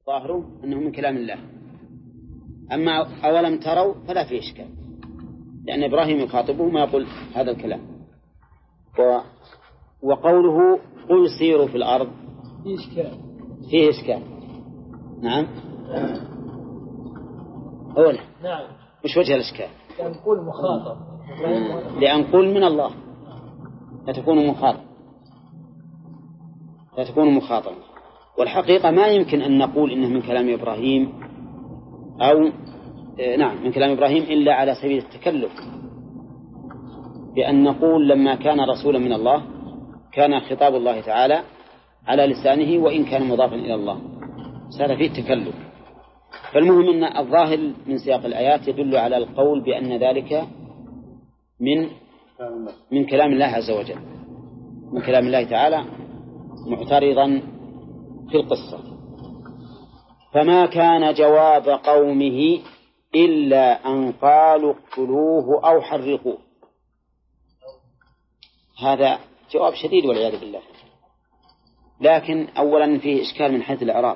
ظاهره أنه من كلام الله. أما أولم تروا فلا فيه إشكال، لأن إبراهيم يخاطبه ما يقول هذا الكلام. وقوله قل سيروا في الأرض فيه إشكال. نعم أولا نعم. مش وجه الإشكال؟ لأن قل مخاطب، لأن قل من الله فتكون مخاطبا. والحقيقة ما يمكن أن نقول إنه من كلام إبراهيم أو من كلام إبراهيم إلا على سبيل التكلف، بأن نقول لما كان رسولا من الله كان خطاب الله تعالى على لسانه وإن كان مضافا إلى الله، صار فيه التكلف. فالمهم أن الظاهر من سياق الآيات يدل على القول بأن ذلك من كلام الله عز وجل، من كلام الله تعالى معترضا في القصة. فما كان جواب قومه إلا أن قالوا اقتلوه أو حرقوه. هذا جواب شديد والعياذ بالله. لكن أولا فيه إشكال من حيث الإعراب.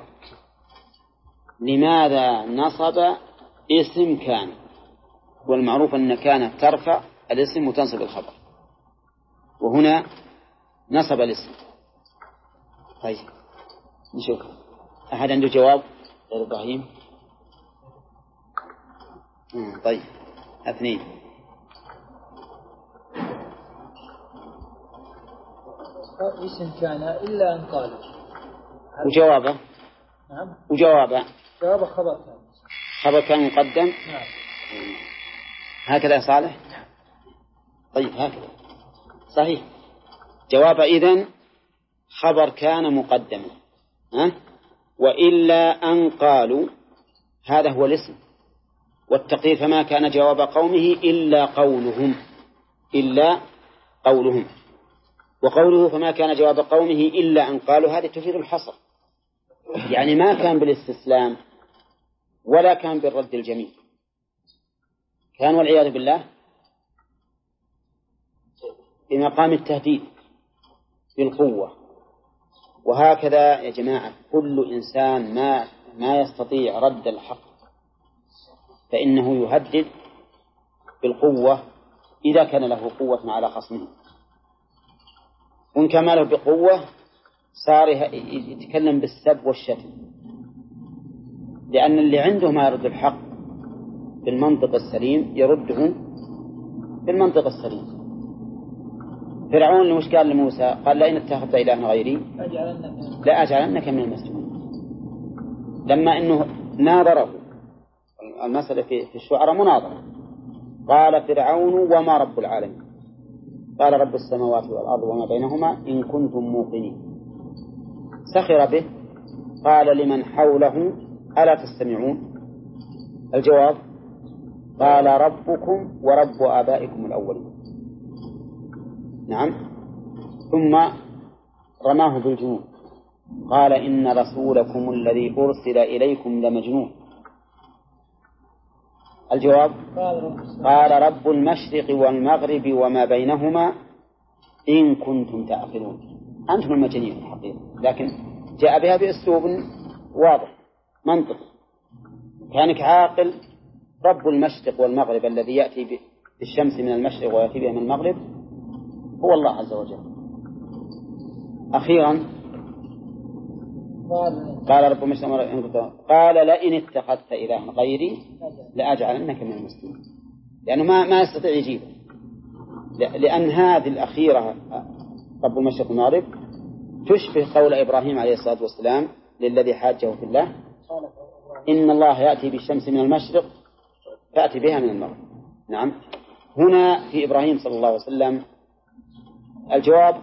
لماذا نصب اسم كان؟ والمعروف أن كان ترفع الاسم وتنصب الخبر، وهنا نصب الاسم. طيب نشوف أحد عنده جواب غير إبراهيم؟ طيب اثنين. اسم كان إلا أن قالوا. وجوابه؟ نعم. وجوابه؟ جواب خبر كان مقدم. نعم. هكذا صالح. طيب هكذا صحيح. جواب إذن خبر كان مقدما، وإلا أن قالوا هذا هو الاسم. والتقدير فما كان جواب قومه إلا قولهم. وقوله فما كان جواب قومه إلا أن قالوا هذه تفيد الحصر، يعني ما كان بالاستسلام ولا كان بالرد الجميل، كان والعياذ بالله بمقام التهديد بالقوة. وهكذا يا جماعة كل إنسان ما يستطيع رد الحق فإنه يهدد بالقوة إذا كان له قوة على خصمه. وإن كان له بقوة صار يتكلم بالسب والشتم، لأن اللي عنده ما يرد الحق بالمنطق السليم يرده بالمنطق السليم. فرعون وش قال لموسى؟ قال لئن اتخذت إلها غيري لأجعلنك من المسجونين. لما إنه ناظره، المسألة في الشعراء مناظرة، قال فرعون وما رب العالمين؟ قال رب السماوات والأرض وما بينهما إن كنتم موقنين. سخر به، قال لمن حوله ألا تستمعون؟ الجواب قال ربكم ورب آبائكم الأولين. نعم. ثم رماه بالجنون، قال إن رسولكم الذي أرسل إليكم لمجنون. الجواب قال رب المشرق والمغرب وما بينهما إن كنتم تعقلون. أنتم المجانين الحقيقة، لكن جاء بها بأسلوب واضح منطقي. كانك عاقل. رب المشرق والمغرب الذي يأتي بالشمس من المشرق ويأتي بها من المغرب هو الله عز وجل. أخيرا قال رب المشرق قال لئن اتخذت إلها غيري لأجعلنك من المسلمين، لأنه ما يستطيع يجيبه، لأن هذه الأخيرة رب المشرق والمغرب تشبه قول إبراهيم عليه الصلاة والسلام للذي حاجه في الله إن الله يأتي بالشمس من المشرق فأتي بها من المغرب. نعم. هنا في إبراهيم صلى الله عليه وسلم الجواب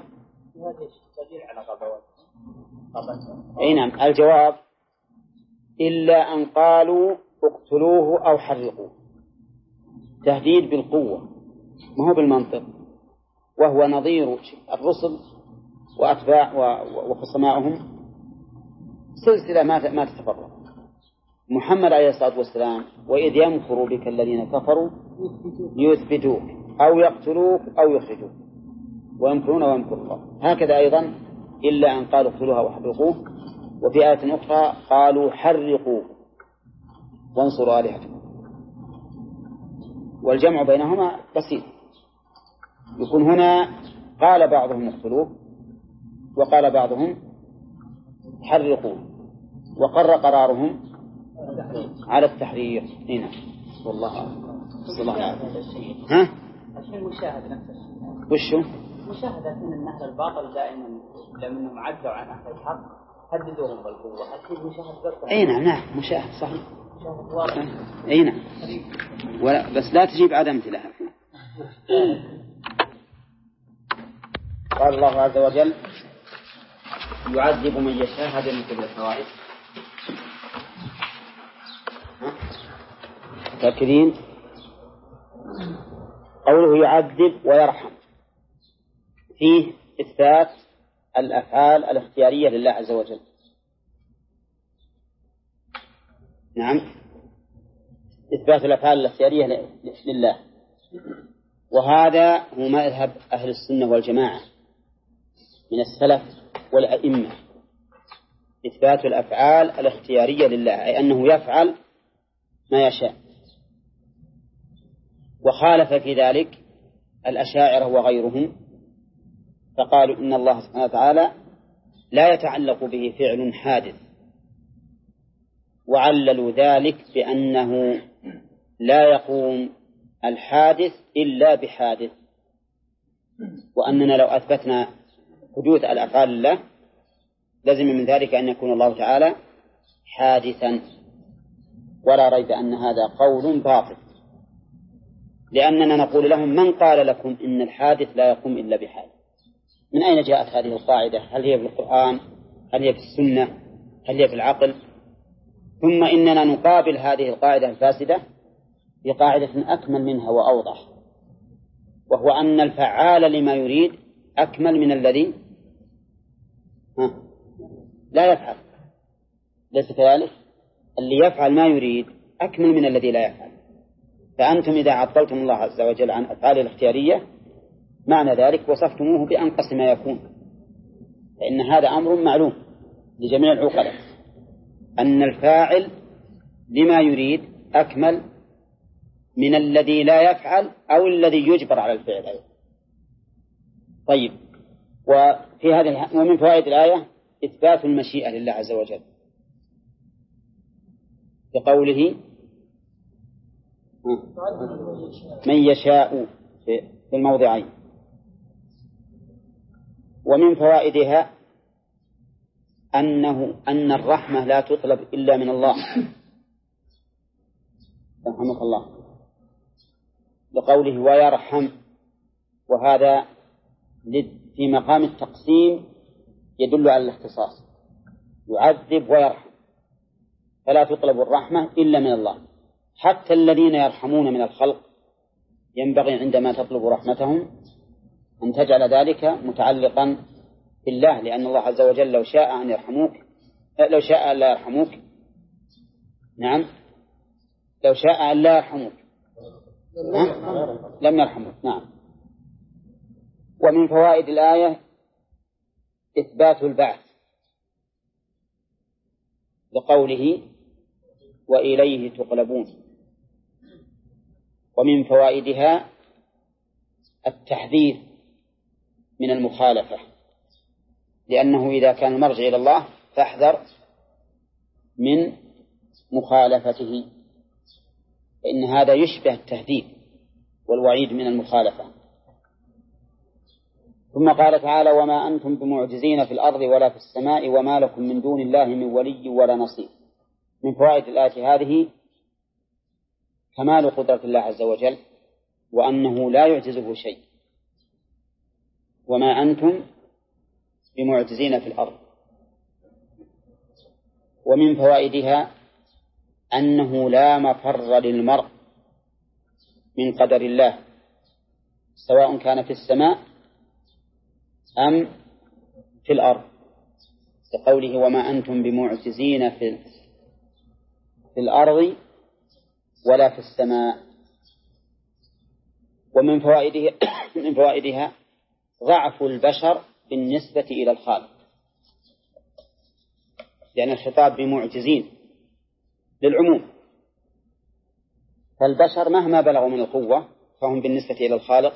نعم، الجواب إلا أن قالوا اقتلوه أو حرقوه، تهديد بالقوة ما هو بالمنطق، وهو نظير الرسل وأتباع وخصمائهم سلسلة ما تتفرق. محمد عليه الصلاة والسلام وإذ يمكر بك الذين كفروا ليثبتوك أو يقتلوك أو يخرجوك ويمكرون ويمكر الله. هكذا أيضا إلا أن قالوا اقتلوها وحرقوه وفي آية أخرى قالوا حرقوا وانصروا آلهتكم. والجمع بينهما بسيط، يكون هنا قال بعضهم اقتلوه وقال بعضهم حرقوا، وقر قرارهم على التحريق. هنا والله أعلم. ها؟ الشيء مشاهد نفس الشيء. وشو؟ مشاهدة من أهل الباطل دائما لأنهم عدوا عن أهل الحق هددوهم بالقوة. الشيء مشاهد. أي نعم مشاهد صحيح. أي نعم. بس لا تجيب عدم امتلاء. قال الله عز وجل يعذب من يشاء. هذا من كبر الفوائد. متأكدين؟ قوله يعذب ويرحم فيه إثبات الأفعال الاختيارية لله عز وجل. نعم، إثبات الأفعال الاختيارية لله، وهذا هو مذهب أهل السنة والجماعة من السلف والأئمة، إثبات الأفعال الاختيارية لله، أي أنه يفعل ما يشاء. وخالف في ذلك الأشاعرة وغيرهم، فقالوا إن الله سبحانه وتعالى لا يتعلق به فعل حادث، وعللوا ذلك بأنه لا يقوم الحادث إلا بحادث، وأننا لو أثبتنا حدوث الأفعال لله لازم من ذلك أن يكون الله تعالى حادثا، ولا ريب أن هذا قول باطل، لأننا نقول لهم من قال لكم إن الحادث لا يقوم إلا بحادث؟ من أين جاءت هذه القاعدة؟ هل هي في القرآن؟ هل هي في السنة؟ هل هي في العقل؟ ثم إننا نقابل هذه القاعدة الفاسدة بقاعدة أكمل منها وأوضح، وهو أن الفعال لما يريد أكمل من الذي لا يفعل. ليس كذلك؟ اللي يفعل ما يريد أكمل من الذي لا يفعل. فأنتم إذا عطلتم الله عز وجل عن أفعاله الاختيارية معنى ذلك وصفتموه بأنقص ما يكون، فإن هذا أمر معلوم لجميع العقلاء أن الفاعل لما يريد أكمل من الذي لا يفعل أو الذي يجبر على الفعل أيضا. طيب، وفي هذه ومن فوائد الآية إثبات المشيئة لله عز وجل بقوله من يشاء في الموضعين. ومن فوائدها أن الرحمة لا تطلب إلا من الله، رحمك الله، بقوله ويرحم، وهذا في مقام التقسيم يدل على الاختصاص، يعذب ويرحم، فلا تطلب الرحمة إلا من الله. حتى الذين يرحمون من الخلق ينبغي عندما تطلب رحمتهم أن تجعل ذلك متعلقا بالله، لأن الله عز وجل لو شاء أن يرحموك، لو شاء أن لا يرحموك، نعم، لو شاء أن لا يرحموك لم يرحموك. نعم. ومن فوائد الآية إثبات البعث بقوله وإليه تقلبون. ومن فوائدها التحذير من المخالفة، لأنه إذا كان المرجع إلى الله فاحذر من مخالفته، فإن هذا يشبه التهديد والوعيد من المخالفة. ثم قال تعالى وما أنتم بمعجزين في الأرض ولا في السماء وما لكم من دون الله من ولي ولا نصير. من فوائد الآية هذه كمال قدرة الله عز وجل، وأنه لا يعجزه شيء. وما أنتم بمعجزين في الأرض. ومن فوائدها أنه لا مفر للمرء من قدر الله، سواء كان في السماء أم في الأرض، كقوله وما أنتم بمعجزين في الأرض ولا في السماء. ومن فوائدها ضعف البشر بالنسبة إلى الخالق، لأن الخطاب بمعجزين للعموم، فالبشر مهما بلغوا من القوة فهم بالنسبة إلى الخالق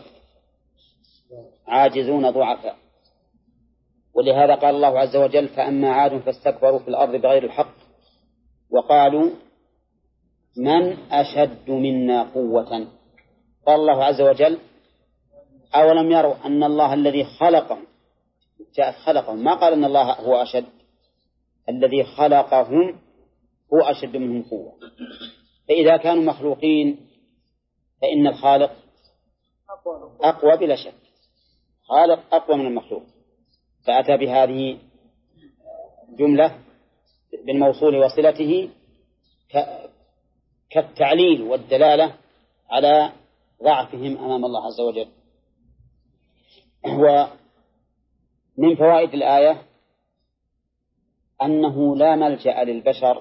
عاجزون ضعفاء. ولهذا قال الله عز وجل: فأما عاد فاستكبروا في الأرض بغير الحق وقالوا من أشد منا قوة. قال الله عز وجل: أولم يروا أن الله الذي خلقهم، جاءت خلقهم، ما قال أن الله هو أشد، الذي خلقهم هو أشد منهم قوة. فإذا كانوا مخلوقين فإن الخالق أقوى بلا شك، خالق أقوى من المخلوق. فأتى بهذه جملة بالموصول وصلته كالتعليل والدلالة على ضعفهم أمام الله عز وجل. ومن فوائد الآية أنه لا ملجأ للبشر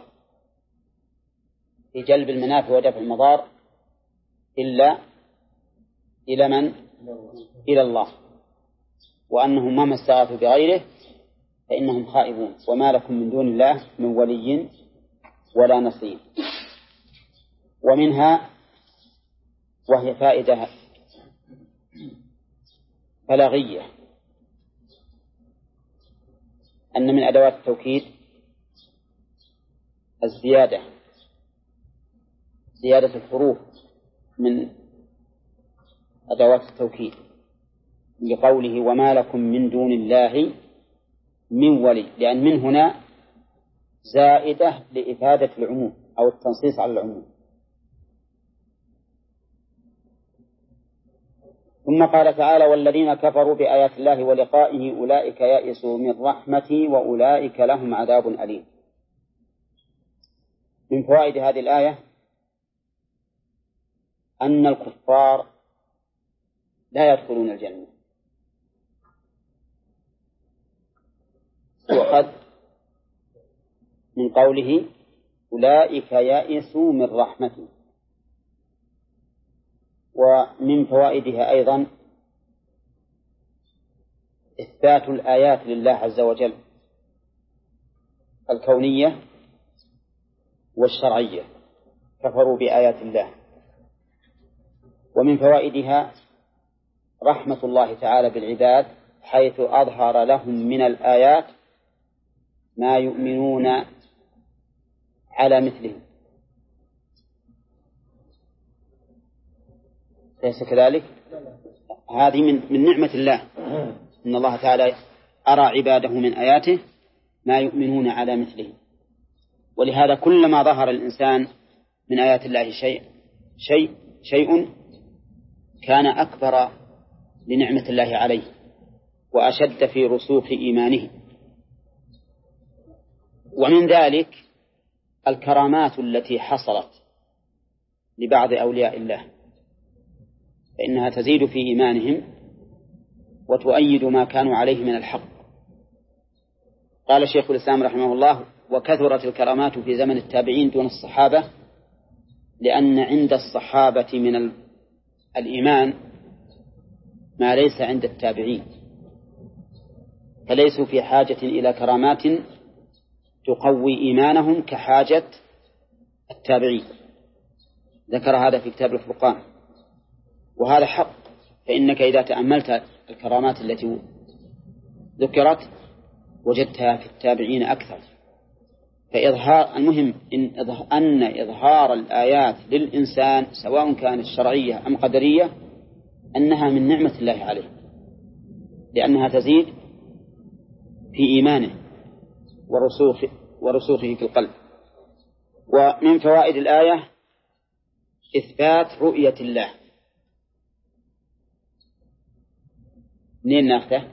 في جلب المنافع ودفع المضار إلا إلى من؟ إلى الله، وأنهم مهما استغاثوا بغيره فإنهم خائبون، وما لكم من دون الله من ولي ولا نصير. ومنها، وهي فائدة بلاغية، أن من أدوات التوكيد الزيادة، زيادة الحروف من أدوات التوكيد، لقوله وما لكم من دون الله من ولي، لأن من هنا زائدة لإفادة العموم أو التنصيص على العموم. ثم قال تعالى: والذين كفروا بآيات الله ولقائه أولئك يئسوا من رحمتي وأولئك لهم عذاب أليم. من فوائد هذه الآية أن الكفار لا يدخلون الجنة، وقد من قوله أولئك يئسوا من رحمتي. ومن فوائدها أيضا إثبات الآيات لله عز وجل الكونية والشرعية، كفروا بآيات الله. ومن فوائدها رحمة الله تعالى بالعباد، حيث أظهر لهم من الآيات ما يؤمنون على مثله. ليس كذلك؟ هذه من نعمة الله، إن الله تعالى أرى عباده من آياته ما يؤمنون على مثله. ولهذا كلما ظهر الإنسان من آيات الله شيء كان أكبر لنعمة الله عليه وأشد في رسوخ إيمانه. ومن ذلك الكرامات التي حصلت لبعض أولياء الله، فإنها تزيد في إيمانهم وتؤيد ما كانوا عليه من الحق. قال شيخ الإسلام رحمه الله: وكثرت الكرامات في زمن التابعين دون الصحابة، لأن عند الصحابة من الإيمان ما ليس عند التابعين، فليسوا في حاجة إلى كرامات تقوي إيمانهم كحاجة التابعين. ذكر هذا في كتاب الفرقان، وهذا حق. فإنك إذا تأملت الكرامات التي ذكرت وجدتها في التابعين أكثر. فإظهار المهم أن إظهار الآيات للإنسان سواء كانت شرعية أم قدرية أنها من نعمة الله عليه، لأنها تزيد في إيمانه ورسوخه في القلب. ومن فوائد الآية إثبات رؤية الله. منين ناخذه؟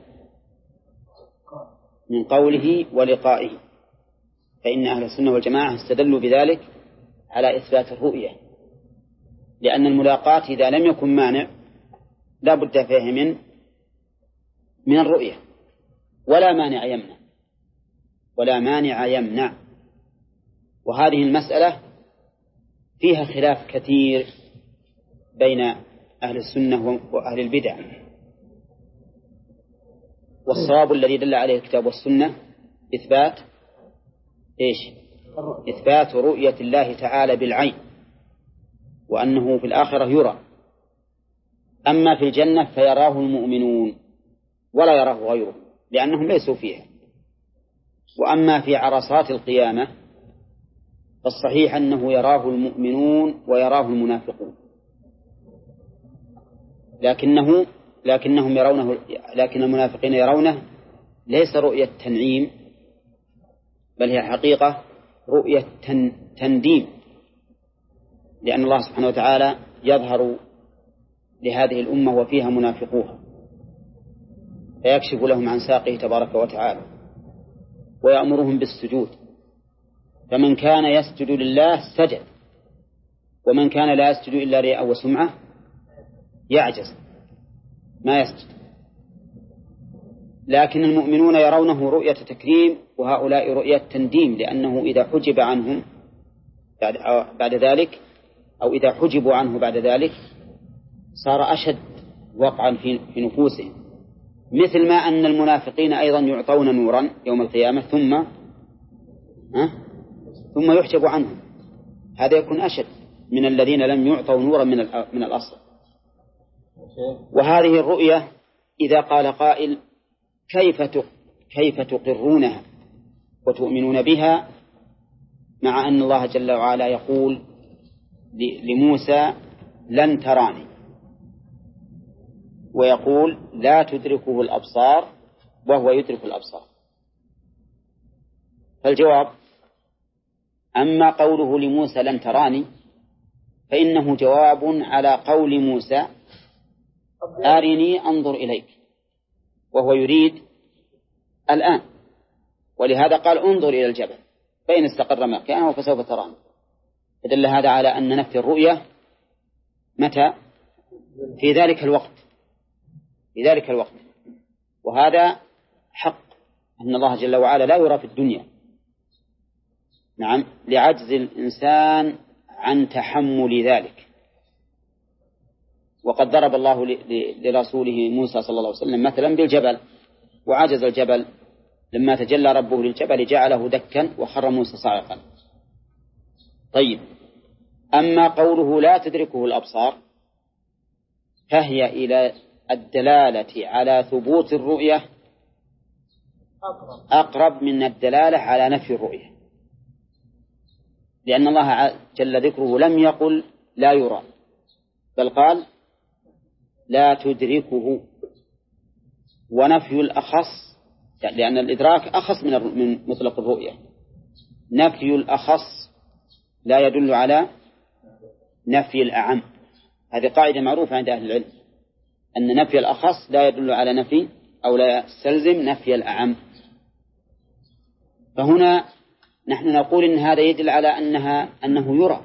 من قوله ولقائه، فإن أهل السنة والجماعة استدلوا بذلك على إثبات الرؤية، لأن الملاقاة إذا لم يكن مانع لا بد فيه من الرؤية، ولا مانع يمنع. وهذه المسألة فيها خلاف كثير بين أهل السنة وأهل البدع، والصواب الذي دل عليه الكتاب والسنة إيش؟ إثبات رؤية الله تعالى بالعين، وأنه في الآخرة يرى. أما في الجنة فيراه المؤمنون ولا يراه غيره لأنهم ليسوا فيها. وأما في عرصات القيامة فالصحيح أنه يراه المؤمنون ويراه المنافقون، لكنهم يرونه، لكن المنافقين يرونه ليس رؤية تنعيم، بل هي حقيقة رؤية تنديم، لأن الله سبحانه وتعالى يظهر لهذه الأمة وفيها منافقوها فيكشف لهم عن ساقه تبارك وتعالى ويأمرهم بالسجود، فمن كان يسجد لله سجد، ومن كان لا يسجد إلا رياء وسمعة يعجز ما يسجد. لكن المؤمنون يرونه رؤية تكريم وهؤلاء رؤية تنديم، لأنه إذا حجب عنهم بعد ذلك أو إذا حجبوا عنه بعد ذلك صار أشد وقعا في نفوسهم، مثل ما أن المنافقين أيضا يعطون نورا يوم القيامة ثم يحجب عنهم، هذا يكون أشد من الذين لم يعطوا نورا من الأصل. وهذه الرؤية إذا قال قائل كيف تقرونها وتؤمنون بها مع أن الله جل وعلا يقول لموسى لن تراني، ويقول لا تدركه الأبصار وهو يدرك الأبصار؟ فالجواب: أما قوله لموسى لن تراني فإنه جواب على قول موسى أرني أنظر إليك، وهو يريد الآن، ولهذا قال انظر إلى الجبل فإن استقر مكانه فسوف تراني. فدل هذا على أن نفي الرؤية متى؟ في ذلك الوقت، وهذا حق أن الله جل وعلا لا يرى في الدنيا، نعم، لعجز الإنسان عن تحمل ذلك. وقد ضرب الله لرسوله موسى صلى الله عليه وسلم مثلا بالجبل، وعجز الجبل لما تجلى ربه للجبل جعله دكا وخر موسى صاعقا. طيب، أما قوله لا تدركه الأبصار فهي إلى الدلالة على ثبوت الرؤية أقرب من الدلالة على نفي الرؤية، لأن الله جل ذكره لم يقل لا يرى، بل قال لا تدركه. ونفي الأخص، لأن الإدراك أخص من مطلق الرؤية، نفي الأخص لا يدل على نفي الأعم. هذه قاعدة معروفة عند أهل العلم، أن نفي الأخص لا يدل على نفي أو لا يستلزم نفي الأعم. فهنا نحن نقول إن هذا يدل على أنه يرى،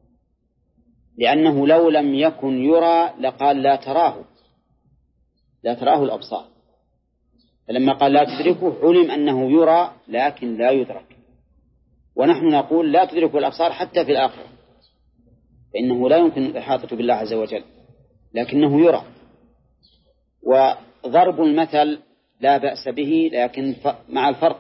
لأنه لو لم يكن يرى لقال لا تراه الأبصار، فلما قال لا تدركه علم أنه يرى لكن لا يدرك. ونحن نقول لا تدركه الأبصار حتى في الآخرة، فإنه لا يمكن الإحاطة بالله عز وجل، لكنه يرى. وضرب المثل لا بأس به، لكن مع الفرق: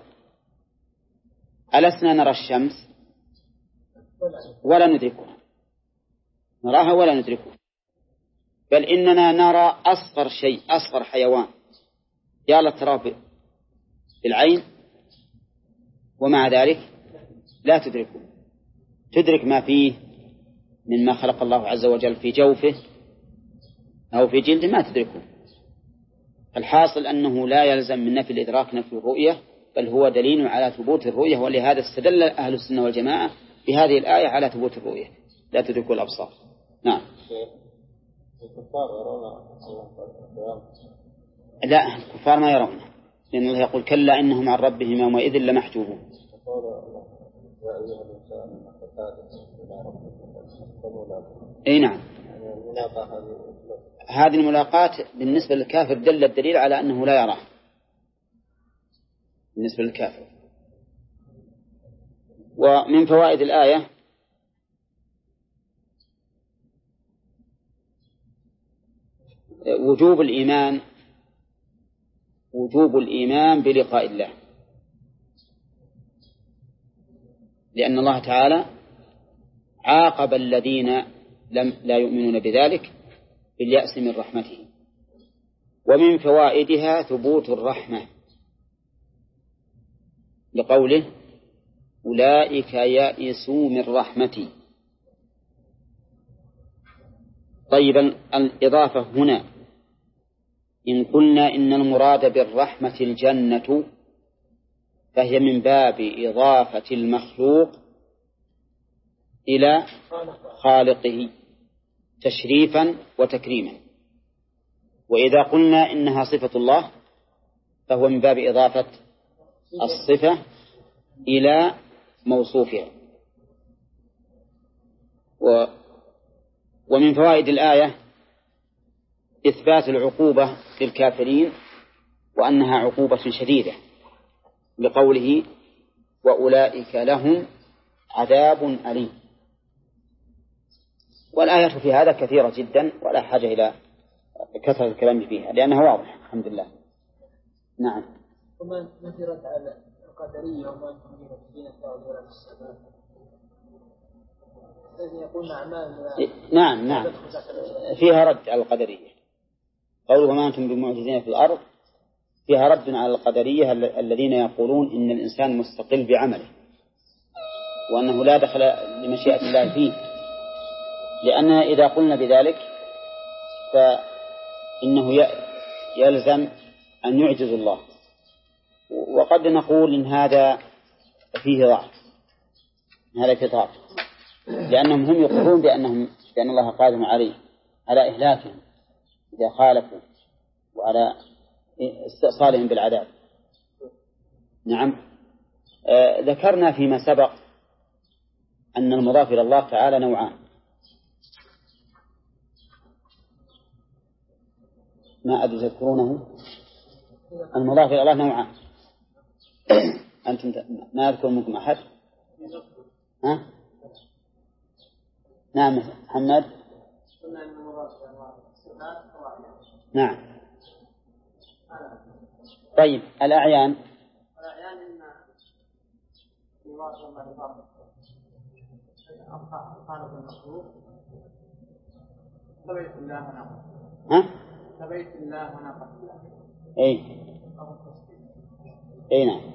ألسنا نرى الشمس ولا ندركها، نراها ولا ندركها، بل إننا نرى أصغر شيء، أصغر حيوان يا لتراه بالعين، ومع ذلك لا تدركه، تدرك ما فيه مما خلق الله عز وجل في جوفه أو في جلده ما تدركه. الحاصل أنه لا يلزم من نفي الإدراك نفي الرؤية، بل هو دليل على ثبوت الرؤية، ولهذا استدل أهل السنة والجماعة بهذه الآية على ثبوت الرؤية لا تدرك الأبصار. نعم. لا، الكفار ما يرونه، لأن الله يقول كلا إنهم عن ربهم يومئذ لمحجوبون. أي نعم، هذه الملاقاة بالنسبة للكافر دل الدليل على أنه لا يراه بالنسبة للكافر. ومن فوائد الآية وجوب الإيمان بلقاء الله، لأن الله تعالى عاقب الذين لا يؤمنون بذلك باليأس من رحمته. ومن فوائدها ثبوت الرحمة لقوله أولئك يئسوا من رحمتي. طيب الإضافة هنا إن قلنا إن المراد بالرحمة الجنة فهي من باب إضافة المخلوق إلى خالقه تشريفا وتكريما. وإذا قلنا إنها صفة الله فهو من باب إضافة الصفة إلى موصوفها. ومن فوائد الآية إثبات العقوبة للكافرين وأنها عقوبة شديدة لقوله وأولئك لهم عذاب أليم. والآية في هذا كثيرة جدا ولا حاجة إلى كثرة الكلام فيها لأنها واضح الحمد لله. نعم. ومن نثرت على القدرية ومن تنبيه الدين التعودية للسبب الذي يقول نعم فيها رد على القدرية. قوله وما أنتم بمعجزين في الأرض فيها رد على القدرية الذين يقولون إن الإنسان مستقل بعمله وأنه لا دخل لمشيئة الله فيه. لأننا إذا قلنا بذلك فإنه يلزم أن يعجز الله. وقد نقول إن هذا فيه ضعف، هذا فيه ضعف، لأنهم هم يقولون بأن الله قادر على إهلاكهم إذا خالفوا وعلى استئصالهم بالعذاب. نعم. ذكرنا فيما سبق أن المضاف إلى الله تعالى نوعان. ما أدري تذكرونه. المضاف إلى الله نوعان. أنتم ما أذكر منكم أحد؟ ها؟ نعم محمد. نعم. طيب الأعيان ها؟ كبيت الله ونقص. أي نعم.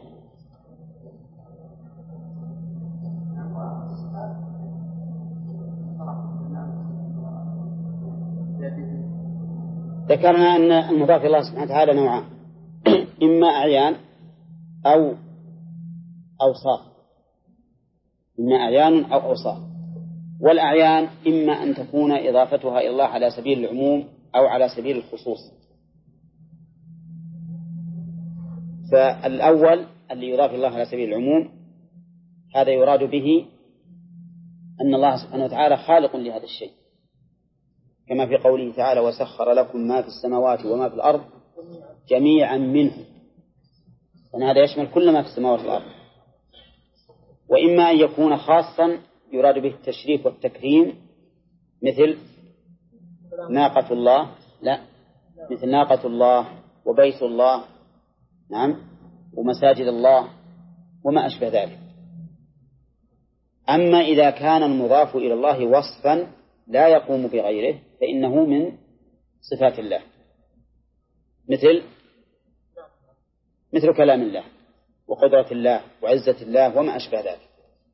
ذكرنا أن المضاف إلى الله سبحانه وتعالى نوعان إما أعيان أو أوصاف. إما أعيان أو أوصاف. والأعيان إما أن تكون إضافتها إلى الله على سبيل العموم أو على سبيل الخصوص. فالأول اللي يضاف الله على سبيل العموم هذا يراد به أن الله سبحانه وتعالى خالق لهذا الشيء كما في قوله تعالى وسخر لكم ما في السماوات وما في الأرض جميعا منه. أن هذا يشمل كل ما في السماوات والأرض. وإما أن يكون خاصا يراد به التشريف والتكريم مثل ناقة الله، لا، مثل ناقة الله وبيت الله، نعم، ومساجد الله وما أشبه ذلك. أما إذا كان المضاف إلى الله وصفا لا يقوم بغيره فإنه من صفات الله مثل كلام الله وقدرة الله وعزة الله وما أشبه ذلك.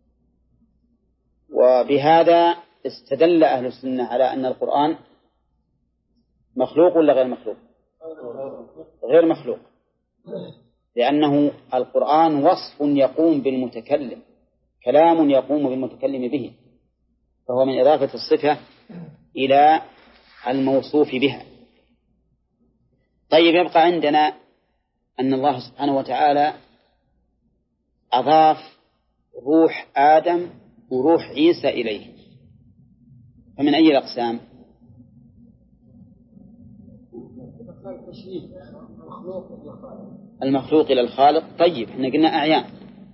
وبهذا استدل أهل السنة على أن القرآن مخلوق ولا غير مخلوق؟ غير مخلوق، لأنه القرآن وصف يقوم بالمتكلم، كلام يقوم بالمتكلم به، فهو من إضافة الصفة إلى الموصوف بها. طيب يبقى عندنا أن الله سبحانه وتعالى أضاف روح آدم وروح عيسى إليه، فمن أي الأقسام؟ المخلوق إلى الخالق. طيب احنا قلنا أعيان.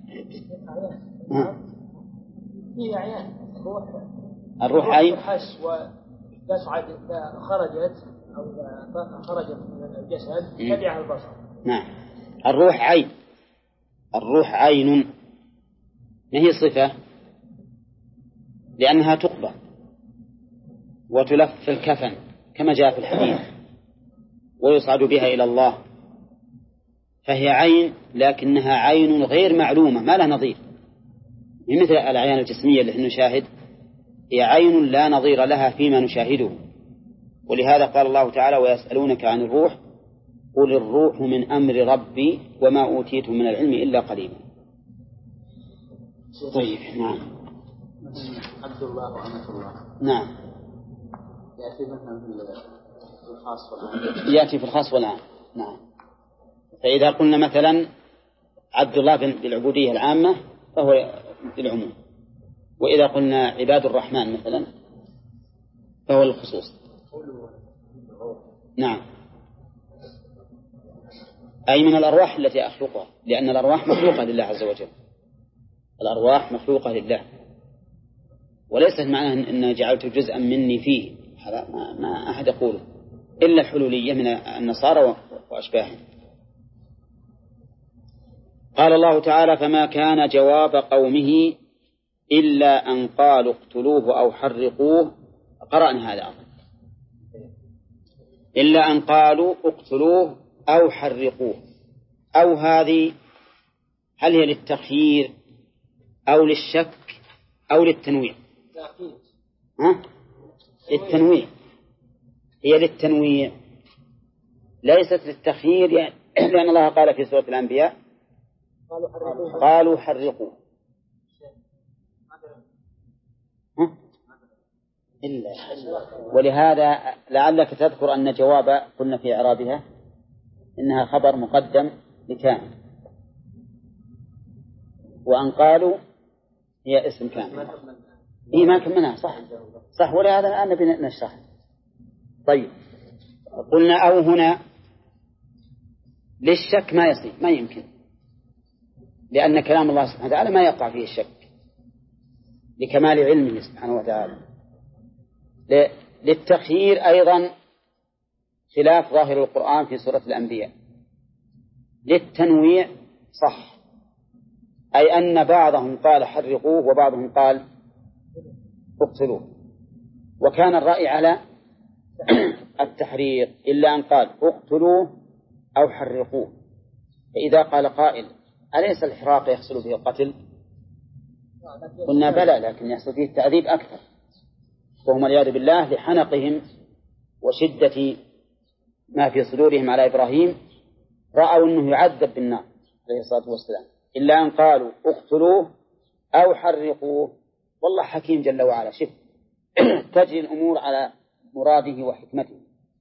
هي أعيان الروح عين وتصعد خرجت أو خرجت من الجسد تبعها البصر. نعم. الروح عين ما هي صفة؟ لأنها تقبض وتلف في الكفن كما جاء في الحديث ويصعد بها إلى الله، فهي عين لكنها عين غير معلومة ما لها نظير، مثل الأعيان الجسمية التي نشاهد، هي عين لا نظير لها فيما نشاهده. ولهذا قال الله تعالى ويسألونك عن الروح قل الروح من أمر ربي وما أوتيتم من العلم إلا قليلا. طيب نعم. عبد الله وأمة الله نعم يأتي مثلا في الخاص والعام. يأتي في الخاص والعام. نعم. فإذا قلنا مثلا عبد الله بالعبودية العامة فهو بالعموم، وإذا قلنا عباد الرحمن مثلا فهو الخصوص. نعم. أي من الأرواح التي أخلقها، لأن الأرواح مخلوقة لله عز وجل، الأرواح مخلوقة لله، وليست معناه أن جعلت جزءا مني فيه، هذا ما أحد يقوله إلا الحلولية من النصارى وأشباههم. قال الله تعالى فما كان جواب قومه إلا أن قالوا اقتلوه أو حرقوه. قرأنا هذا أصلا، إلا أن قالوا اقتلوه أو حرقوه. أو هذه هل هي للتخيير أو للشك أو للتنويع؟ للتنويع، هي للتنويع ليست للتخيير، يعني لأن الله قال في سورة الأنبياء قالوا حرقوه إلا. ولهذا لعلك تذكر أن جواب قلنا في إعرابها إنها خبر مقدم لكان، وأن قالوا هي اسم كان. إيه ما كملها صح ولهذا الآن نبي نشرح. طيب قلنا أو هنا للشك ما يصير، ما يمكن، لأن كلام الله سبحانه وتعالى ما يقع فيه الشك لكمال علمه سبحانه وتعالى. للتخيير أيضا خلاف ظاهر القرآن في سورة الأنبياء. للتنويع صح، أي أن بعضهم قال حرقوه وبعضهم قال اقتلوه، وكان الرأي على التحريق إلا أن قال اقتلوه أو حرقوه. فإذا قال قائل أليس الحراق يحصل فيه القتل؟ قلنا بلى، لكن يحصل فيه التعذيب أكثر، وهم والعياذ بالله لحنقهم وشدة ما في صدورهم على إبراهيم رأوا أنه يعذب بالنار عليه الصلاة والسلام. إلا أن قالوا اقتلوه أو حرقوه. والله حكيم جل وعلا، شف تجري الأمور على مراده وحكمته.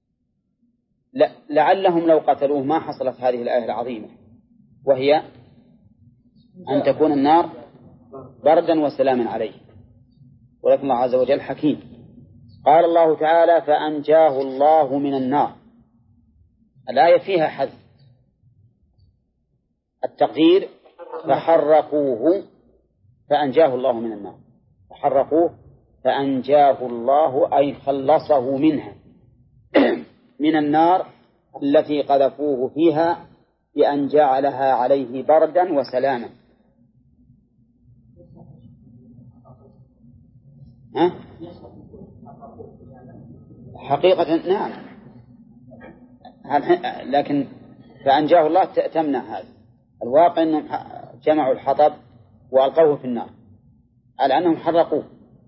لعلهم لو قتلوه ما حصلت هذه الآية العظيمة، وهي أن تكون النار بردا وسلاما عليه. ولكن الله عز وجل حكيم. قال الله تعالى فأنجاه الله من النار. الآية فيها حذف التقدير فحرقوه فأنجاه الله من النار. فحرقوه فأنجاه الله أي خلصه منها من النار التي قذفوه فيها بأن جعلها عليه بردا وسلاما. حقيقة نعم، لكن فأنجاه الله تمنع هذا. الواقع أنهم جمعوا الحطب وألقوه في النار على أنهم حرقوه.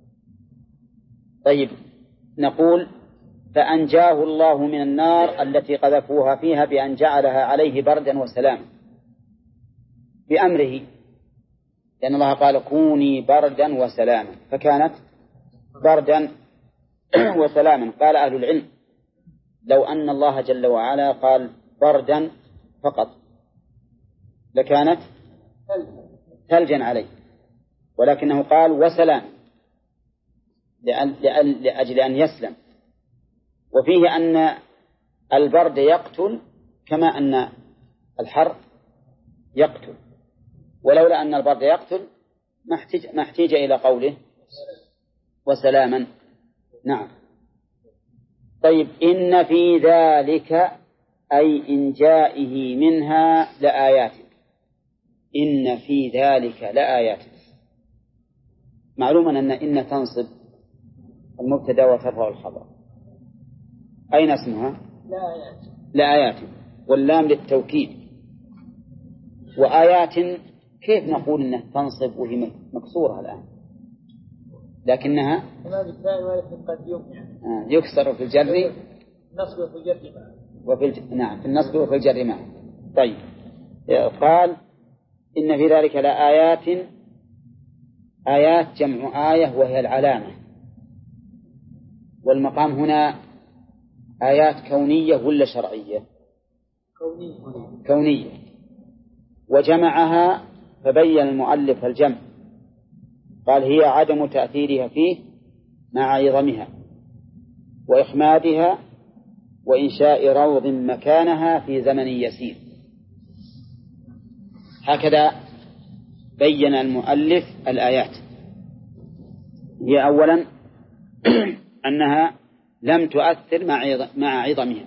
طيب نقول فأنجاه الله من النار التي قذفوها فيها بأن جعلها عليه بردا وسلاما بأمره، لأن الله قال كوني بردا وسلاما فكانت بردا وسلاما. قال أهل العلم لو أن الله جل وعلا قال بردا فقط لكانت ثلجا عليه، ولكنه قال وسلام لأجل أن يسلم. وفيه أن البرد يقتل كما أن الحر يقتل، ولولا أن البرد يقتل ما احتاج إلى قوله وسلاما. نعم. طيب إن في ذلك أي إنجائه منها لآيات. إن في ذلك لآيات معلوما إن تنصب المبتدا وترفع الخبر. أين اسمها؟ لآيات. واللام للتوكيد. وآيات كيف نقول إنها تنصب وهي مكسورة الآن؟ لكنها يكسر في الجر نعم في النصب وفي الجر معا. طيب قال إن في ذلك لآيات. آيات جمع آية وهي العلامة. والمقام هنا آيات كونية ولا شرعية؟ كونية. وجمعها فبين المؤلف الجمع قال هي عدم تأثيرها فيه مع عظمها وإخمادها وإنشاء روض مكانها في زمن يسير. هكذا بين المؤلف الآيات. هي أولا أنها لم تؤثر مع عظمها،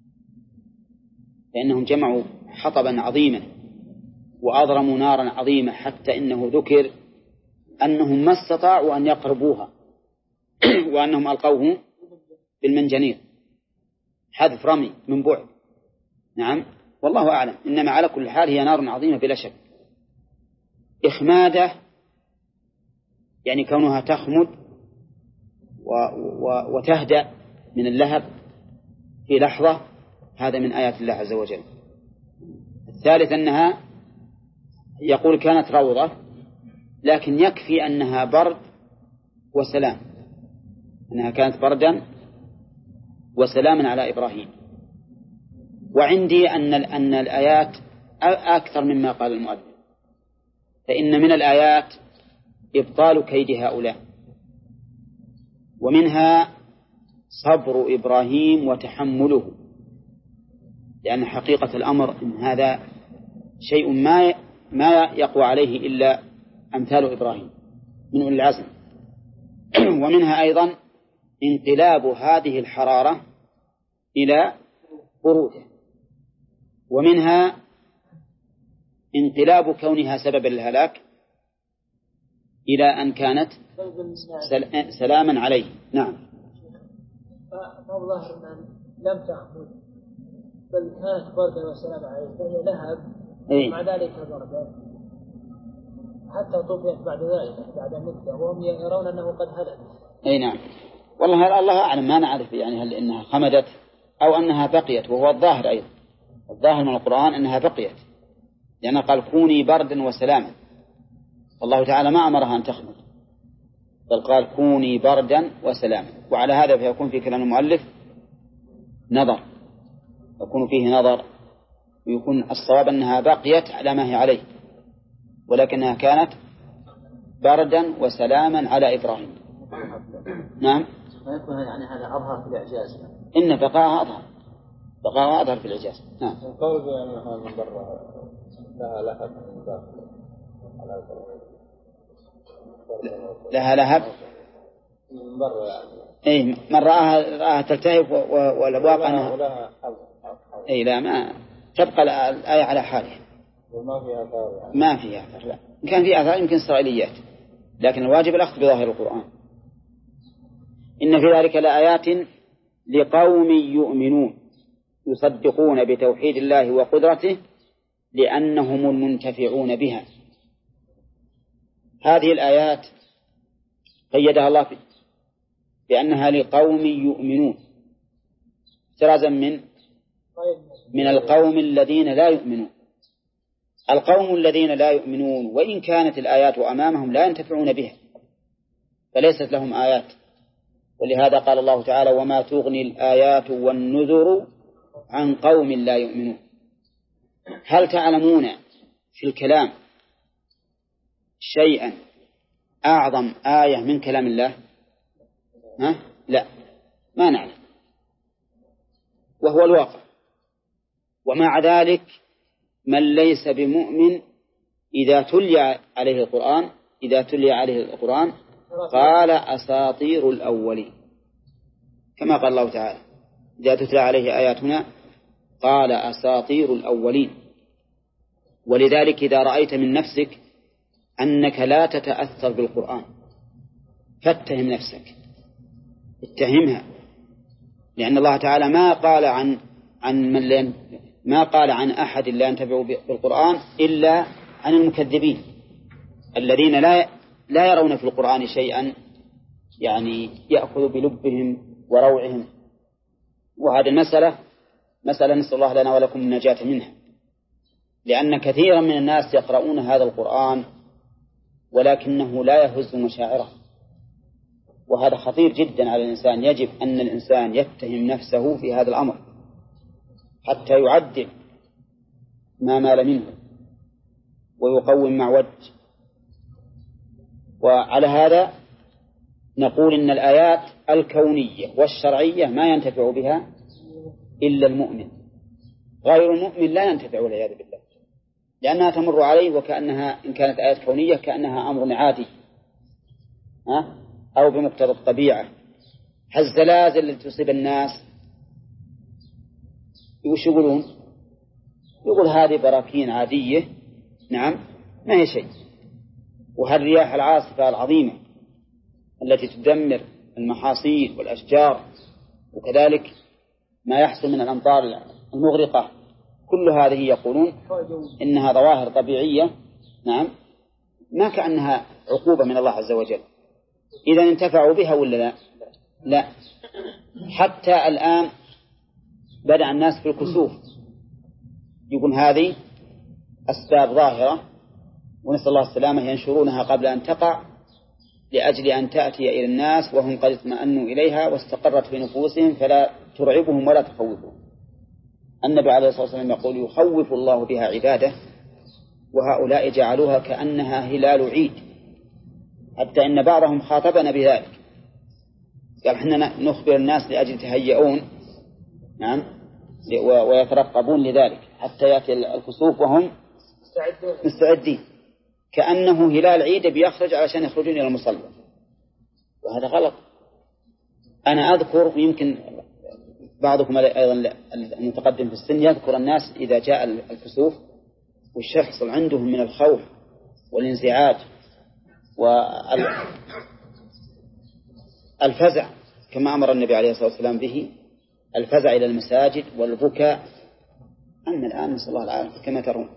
لأنهم جمعوا حطبا عظيما وأضرموا نارا عظيمة حتى إنه ذكر أنهم ما استطاعوا أن يقربوها وأنهم ألقوه بالمنجنيق حذف رمي من بعد. نعم والله أعلم، إنما على كل حال هي نار عظيمة بلا شك. إخماده يعني كونها تخمد وتهدأ من اللهب في لحظة، هذا من آيات الله عز وجل. الثالث أنها يقول كانت روضة، لكن يكفي أنها برد وسلام، أنها كانت بردا وسلاما على إبراهيم. وعندي أن الآيات أكثر مما قال المؤلف، فإن من الآيات إبطال كيد هؤلاء، ومنها صبر إبراهيم وتحمله، لأن حقيقة الأمر إن هذا شيء ما يقوى عليه إلا أمثال إبراهيم من أولي العزم. ومنها أيضا انقلاب هذه الحرارة إلى برودة، ومنها انقلاب كونها سببا للهلاك إلى أن كانت سلاما عليه. نعم. فالظاهر أن لم تأخذ بل كانت بردا وسلاما عليه، فهي لهب مع ذلك بردا حتى طفئت بعد ذلك بعد مدة، وهم يرون أنه قد هلك. أي نعم. والله الله أعلم، ما نعرف يعني هل إنها خمدت أو أنها بقيت، وهو الظاهر أيضا، الظاهر من القرآن أنها بقيت، لأنه قال كوني بردا وسلاما، والله تعالى ما أمرها أن تخمد، بل قال كوني بردا وسلاما. وعلى هذا فيكون في كلام المؤلف نظر، يكون فيه نظر، ويكون الصواب أنها بقيت على ما هي عليه، ولكنها كانت بردا وسلاما على إبراهيم. نعم. ويكون يعني هذا أظهر في الإعجاز. إن بقاءها أظهر، بقاءها أظهر في الإعجاز. نعم. القول بأنها من برا لها لهب من داخل لها لهب من برا يعني. أي من رآها تلتهب والأبواب أنها أي لا ما تبقى الآية على حالها وما فيها آثار يعني. ما فيها آثار، لا إن كان فيها آثار يمكن إسرائيليات، لكن الواجب الأخذ بظاهر القرآن. إن في ذلك لآيات لقوم يؤمنون يصدقون بتوحيد الله وقدرته لأنهم المنتفعون بها. هذه الآيات قيدها الله بأنها لقوم يؤمنون، احترازا من القوم الذين لا يؤمنون. القوم الذين لا يؤمنون وإن كانت الآيات أمامهم لا ينتفعون بها، فليست لهم آيات. ولهذا قال الله تعالى وما تغني الآيات والنذر عن قوم لا يؤمنون. هل تعلمون في الكلام شيئا أعظم آية من كلام الله؟ لا، ما نعلم، وهو الواقع. ومع ذلك من ليس بمؤمن إذا تلي عليه القرآن قال أساطير الأولين، كما قال الله تعالى إذا تتلى عليه آياتنا قال أساطير الأولين. ولذلك إذا رأيت من نفسك أنك لا تتأثر بالقرآن فاتهم نفسك، اتهمها، لأن الله تعالى ما قال عن أحد لا ينتفع بالقرآن إلا عن المكذبين الذين لا يرون في القرآن شيئا يعني يأخذ بلبهم وروعهم. وهذه مسألة نسأل الله لنا ولكم النجاة منها، لأن كثيرا من الناس يقرؤون هذا القرآن ولكنه لا يهز مشاعره، وهذا خطير جدا على الإنسان. يجب أن الإنسان يتهم نفسه في هذا الأمر حتى يعدل ما مال منه ويقوم مع وجه. وعلى هذا نقول إن الآيات الكونية والشرعية ما ينتفع بها إلا المؤمن، غير المؤمن لا ينتفع والعياذ بالله، لأنها تمر عليه وكأنها إن كانت آيات كونية كأنها أمر عادي أو بمقتضى الطبيعة. الزلازل التي تصيب الناس وش يقولون؟ يقول هذه براكين عادية، نعم ما هي شيء. وهالرياح العاصفة العظيمة التي تدمر المحاصيل والأشجار، وكذلك ما يحصل من الأمطار المغرقة، كل هذه يقولون إنها ظواهر طبيعية، نعم ما كأنها عقوبة من الله عز وجل. إذا انتفعوا بها ولا لا؟ لا. حتى الآن بدأ الناس في الكسوف يقول هذه أسباب ظاهرة ونسأل الله السلامة، ينشرونها قبل أن تقع لأجل أن تأتي إلى الناس وهم قد اطمأنوا إليها واستقرت في نفوسهم فلا ترعبهم ولا تخوفهم. النبي عليه الصلاة والسلام يقول يخوف الله بها عباده وهؤلاء جعلوها كأنها هلال عيد، حتى إن بعضهم خاطبنا بذلك قال إحنا نخبر الناس لأجل تهيئون، نعم ويترقبون لذلك حتى يأتي الكسوف وهم مستعدين، كأنه هلال عيد بيخرج علشان يخرجون إلى المصلى، وهذا غلط. أنا أذكر يمكن بعضكم أيضا المتقدم في السن يذكر الناس إذا جاء الكسوف وش يحصل عندهم من الخوف والانزعاج والفزع، كما أمر النبي عليه الصلاة والسلام به، الفزع إلى المساجد والبكاء. أما الآن نسأل الله العافية كما ترون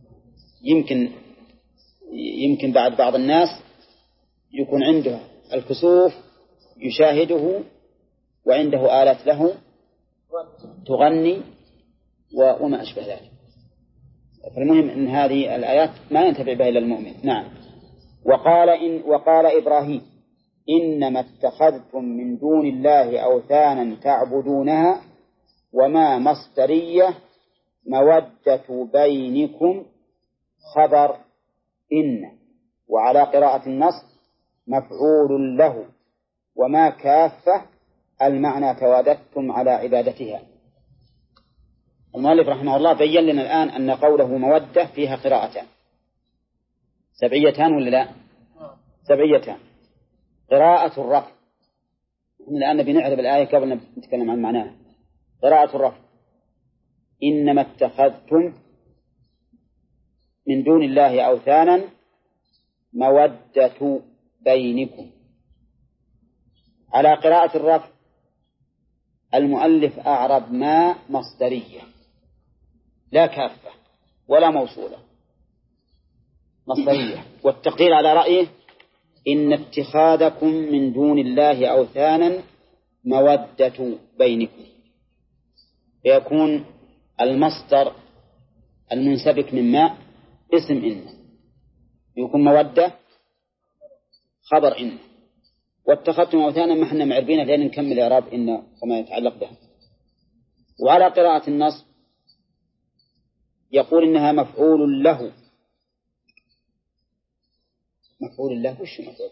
يمكن بعض الناس يكون عنده الكسوف يشاهده وعنده آلات له تغني وما أشبه ذلك. فالمهم أن هذه الآيات ما ينتفع بها إلا المؤمن. نعم. وقال إبراهيم إنما اتخذتم من دون الله أوثانا تعبدونها وما مصدرية مودة بينكم خبر إن، وعلى قراءة النص مفعول له، وما كافة المعنى تواددتم على عبادتها. المؤلف رحمه الله بيّن لنا الآن أن قوله مودة فيها قراءتان سبعيتان ولا لا؟ سبعيتان. قراءة الرفع، الآن بنعرف الآية قبل نتكلم عن معناها. قراءة الرفع إنما اتخذتم من دون الله أوثانا مودة بينكم. على قراءة الرفع المؤلف أعرب ما مصدرية لا كافة ولا موصولة، مصدرية. والتقدير على رأيه إن اتخاذكم من دون الله أوثانا مودة بينكم، فيكون المصدر المنسبك من ما اسم إن، يكون مودة خبر إن، واتخذتم أوثانا ما احنا معربينه لأن نكمل إعراب إن وما يتعلق به. وعلى قراءة النص يقول إنها مفعول له. مفعول له وش مفعول؟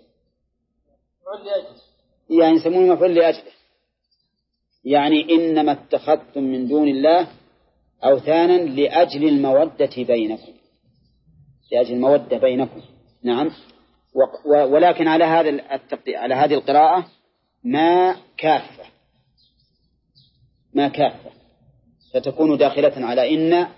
يعني يسمونه مفعول لأجله، يعني إنما اتخذتم من دون الله أوثانا لأجل المودة بينكم، لأجل المودة بينكم. نعم. ولكن على على هذه القراءة ما كافة فتكون داخلة على إن.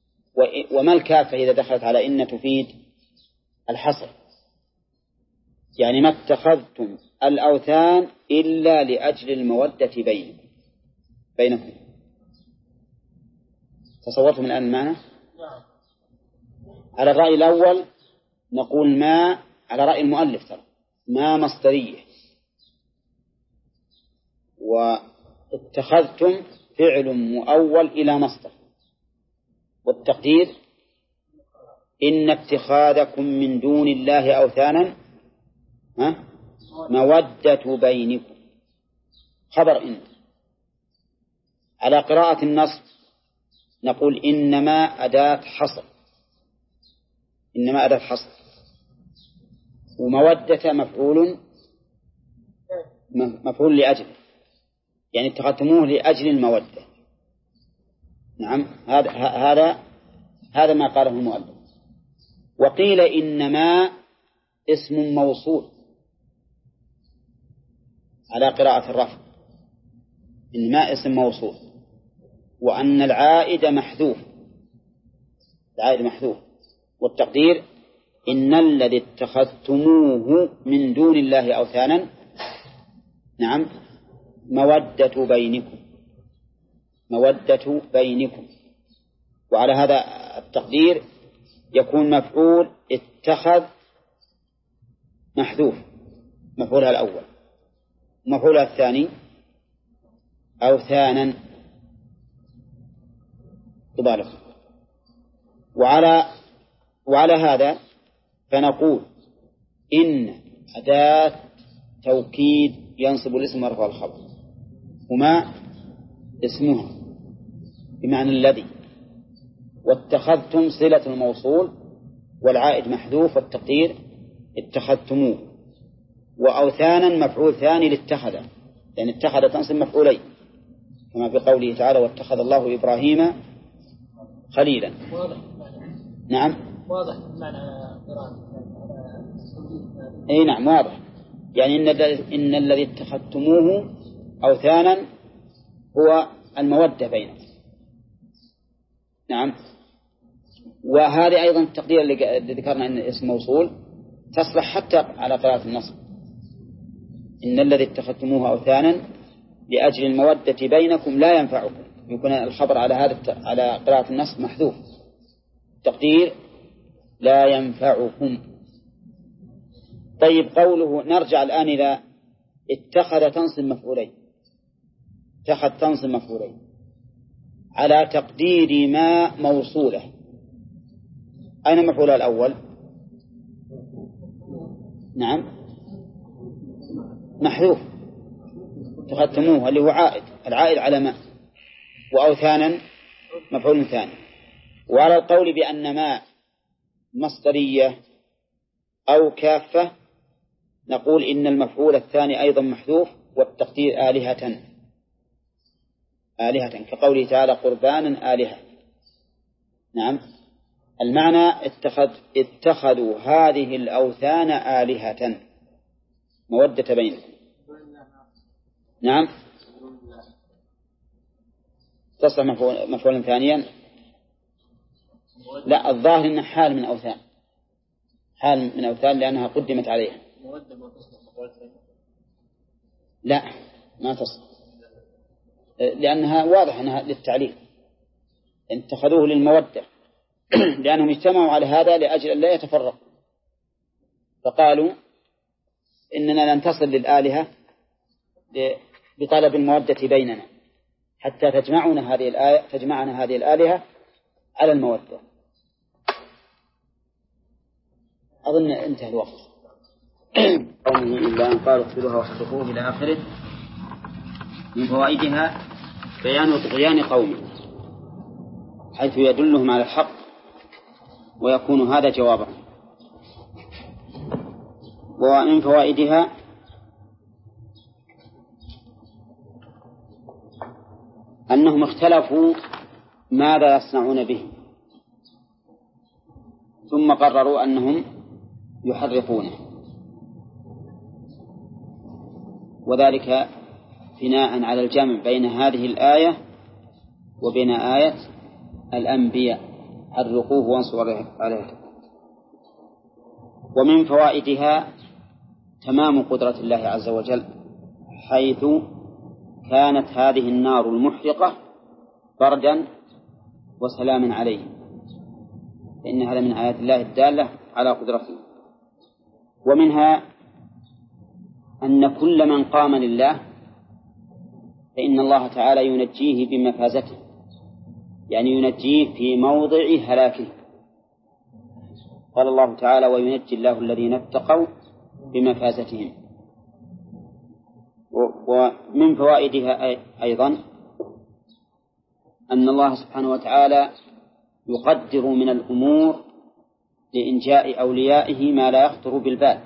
وما الكافة إذا دخلت على إن تفيد الحصر، يعني ما اتخذتم الأوثان إلا لأجل المودة بينكم. تصورتم الآن المعنى؟ على الرأي الأول نقول ما، على رأي المؤلف ترى ما مصدرية، واتخذتم فعل مؤول إلى مصدر، والتقدير إن اتخاذكم من دون الله أوثانا مودة بينكم، خبر إن. على قراءة النصب نقول إنما أداة حصر، إنما أداة حصر، ومودة مفعول لأجله، يعني اتخذتموه لأجل المودة. نعم، هذا ما قاله المؤلف. وقيل إنما اسم موصول على قراءة الرفع، إنما اسم موصول، وأن العائد محذوف، العائد محذوف، والتقدير إن الذي اتخذتموه من دون الله أوثانا نعم مودة بينكم، مودة بينكم. وعلى هذا التقدير يكون مفعول اتخذ محذوف، مفعولها الأول، مفعولها الثاني أوثانا تبالغ. وعلى هذا فنقول إن أداة توكيد ينصب الاسم ورفع الخبر، وما اسمها بمعنى الذي، واتخذتم صلة الموصول والعائد محذوف، والتقدير اتخذتموه، وأوثانا مفعول ثاني لاتخذ، يعني اتخذ تنصب مفعولين كما في قوله تعالى واتخذ الله إبراهيم خليلا. نعم واضح معنى قراءة. أي نعم واضح، يعني إن الذي اتخذتموه أوثانا هو المودة بينكم. نعم. وهذه أيضا التقدير اللي ذكرنا أن اسم موصول تصلح حتى على قراءة النصب، إن الذي اتخذتموه أوثانا لأجل المودة بينكم لا ينفعكم، يكون الخبر على قراءة النصب محذوف، تقدير لا ينفعكم. طيب قوله، نرجع الآن إلى اتخذ تنصب مفعولين، اتخذ تنصب مفعولين على تقدير ما موصوله، أين مفعولها الأول؟ نعم محذوف، اتخذتموه اللي هو عائد، العائد على ما، وأوثانا مفعول ثاني. وعلى القول بأن ما مصدرية أو كافة نقول إن المفعول الثاني أيضا محذوف، والتقدير آلهة، آلهة كقوله تعالى قربانا آلهة. نعم، المعنى اتخذوا هذه الأوثان آلهة مودة بينهم. نعم تصلح مفعولا ثانيا، لا الظاهر إنه حال من أوثان، حال من أوثان لأنها قدمت عليها. لا ما تصل، لأنها واضح أنها للتعليل، اتخذوه للمودة لأنهم اجتمعوا على هذا لأجل أن لا يتفرقوا، فقالوا إننا لن تصل للآلهة بطلب المودة بيننا حتى تجمعنا هذه الآلهة على المودة. أظن انتهى الوقت. قوله إلا أن قالوا اقتلوها واحرقوه إلى آخره. من فوائدها بيان طغيان قومه حيث يدلهم على الحق ويكون هذا جوابا. ومن فوائدها أنهم اختلفوا ماذا يصنعون به، ثم قرروا أنهم يحرقونه، وذلك بناء على الجمع بين هذه الآية وبين آية الأنبياء حرقوه وانصروا عليه. ومن فوائدها تمام قدرة الله عز وجل، حيث كانت هذه النار المحرقة بردا وسلاما عليه، فإن هذا من آيات الله الدالة على قدرته. ومنها أن كل من قام لله فإن الله تعالى ينجيه بمفازته، يعني ينجيه في موضع هلاكه. قال الله تعالى: وينجي الله الذين اتقوا بمفازتهم. ومن فوائدها أيضا أن الله سبحانه وتعالى يقدر من الأمور لإنجاء أوليائه ما لا يخطر بالبال،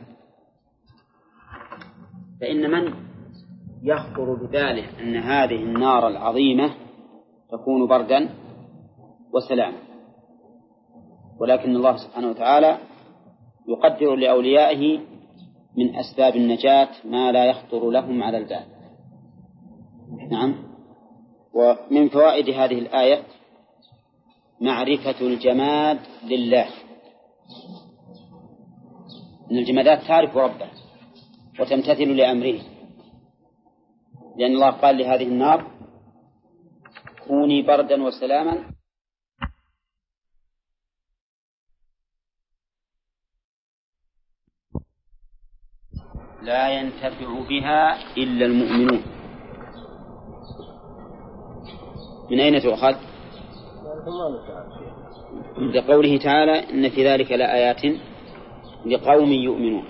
فإن من يخطر بباله أن هذه النار العظيمة تكون بردا وسلاما، ولكن الله سبحانه وتعالى يقدر لأوليائه من أسباب النجاة ما لا يخطر لهم على البال. نعم. ومن فوائد هذه الآية معرفة الجماد لله، أن الجمادات تعرف ربه وتمتثل لأمره، لأن الله قال لهذه النار: كوني بردا وسلاما لا ينتفع بها إلا المؤمنون. من أين تؤخذ؟ لقوله تعالى: إن في ذلك لآيات لقوم يؤمنون.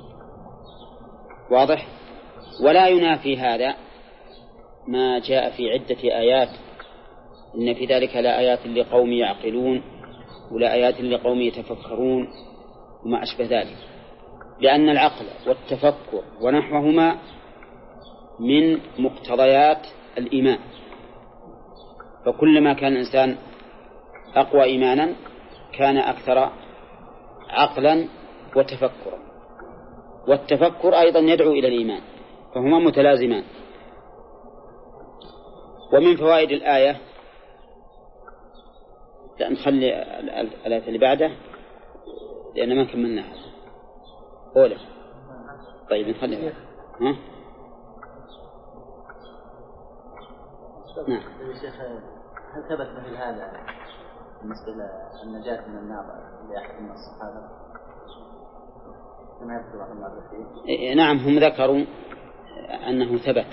واضح؟ ولا ينافي هذا ما جاء في عدة آيات: إن في ذلك لآيات لقوم يعقلون، ولآيات لقوم يتفكرون، وما أشبه ذلك، لأن العقل والتفكر ونحوهما من مقتضيات الإيمان، فكلما كان الإنسان أقوى إيمانا كان أكثر عقلا وتفكرا، والتفكر أيضا يدعو إلى الإيمان، فهما متلازمان. ومن فوائد الآية، نخلي الآية اللي بعده لأن ما كملناها أولا. طيب نخليها. ها؟ نعم. يا شيخ، هل ثبت مثل هذا بالنسبة للنجاة من النار لأحد من الصحابة كما يذكر بعض المؤرخين؟ نعم، هم ذكروا أنه ثبت،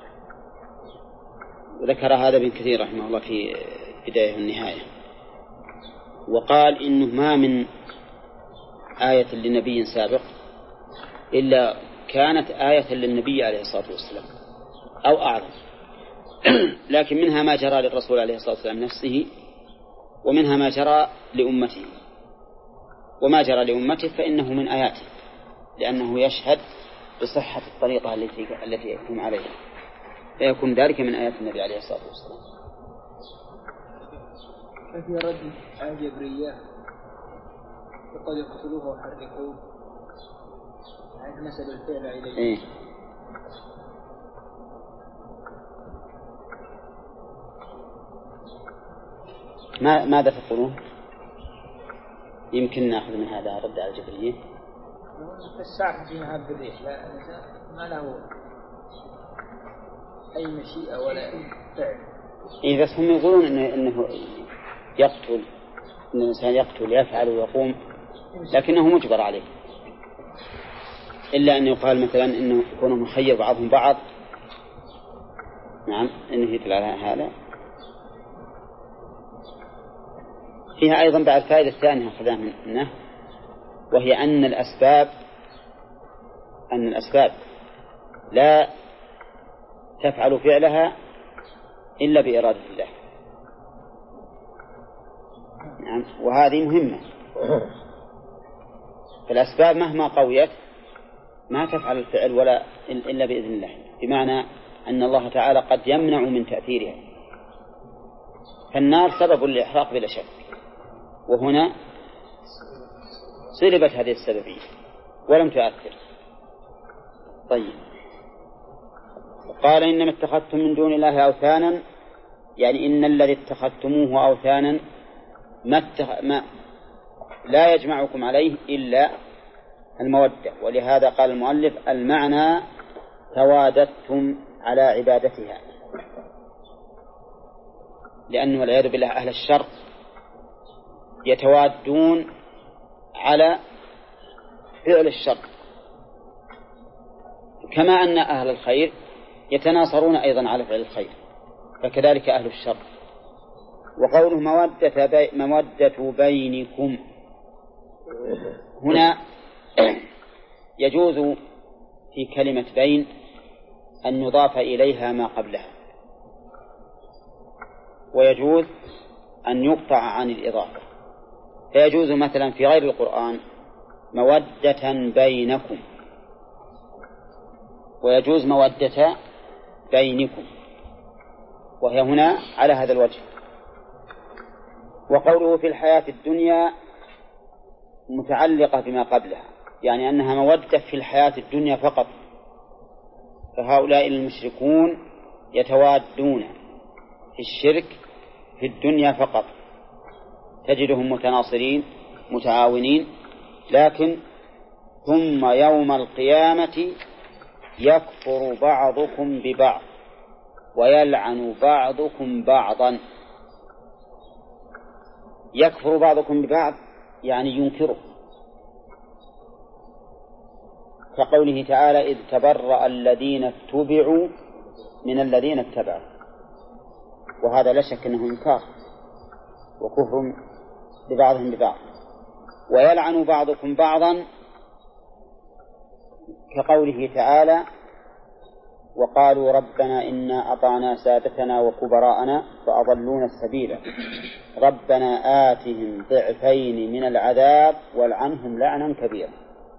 وذكر هذا ابن كثير رحمه الله في بداية والنهاية، وقال إنه ما من آية لنبي سابق إلا كانت آية للنبي عليه الصلاة والسلام أو أعظم، لكن منها ما جرى للرسول عليه الصلاة والسلام نفسه، ومنها ما جرى لأمته، وما جرى لأمته فإنه من آياته، لأنه يشهد بصحة الطريقة التي يكون عليها، فيكون ذلك من آيات النبي عليه الصلاة والسلام. ففي رد آية جبرية فقد يقتلوه وحرقوه، يعني نسب الفعل إليه. ماذا تقولون؟ يمكن نأخذ من هذا رد على الجبرية. الساعة فيها بالريح، لا ما له أي مشيئة ولا فعل. بس هم يقولون إنه يقتل، إن الإنسان يقتل يفعل ويقوم، لكنه مجبر عليه، إلا أن يقال مثلا إنه يكون مخير بعضهم بعض. نعم، إنه يدل على هذا. فيها أيضا بعد الفائدة الثانية أخذها منه، وهي أن الأسباب لا تفعل فعلها إلا بإرادة الله. نعم، وهذه مهمة. فالأسباب مهما قويت ما تفعل الفعل ولا إلا بإذن الله، بمعنى أن الله تعالى قد يمنع من تأثيرها. فالنار سبب للإحراق بلا شك، وهنا سلبت هذه السببية ولم تؤثر. طيب، قال: إنما اتخذتم من دون الله أوثانا، يعني إن الذي اتخذتموه أوثانا ما لا يجمعكم عليه إلا المودة. ولهذا قال المؤلف المعنى تواددتم على عبادتها، لأن والعياذ بالله أهل الشر يتوادون على فعل الشر، كما أن أهل الخير يتناصرون أيضا على فعل الخير، فكذلك أهل الشر. وقوله مودة بينكم هنا يجوز في كلمة بين أن يضاف إليها ما قبلها، ويجوز أن يقطع عن الإضافة. فيجوز مثلا في غير القرآن مودة بينكم، ويجوز مودة بينكم، وهي هنا على هذا الوجه. وقوله في الحياة الدنيا متعلقة بما قبلها، يعني أنها مودة في الحياة الدنيا فقط، فهؤلاء المشركون يتوادون في الشرك في الدنيا فقط، تجدهم متناصرين متعاونين، لكن ثم يوم القيامة يكفر بعضكم ببعض ويلعن بعضكم بعضا. يكفر بعضكم ببعض يعني ينكره، كقوله تعالى إذ تبرأ الذين اتبعوا من الذين اتبعوا، وهذا لا شك أنه إنكار وكفر ببعضهم ببعض. ويلعن بعضكم بعضا كقوله تعالى وقالوا ربنا إنا أطعنا سادتنا وكبراءنا فأضلونا السبيل ربنا آتهم ضعفين من العذاب والعنهم لعنا كبيرا.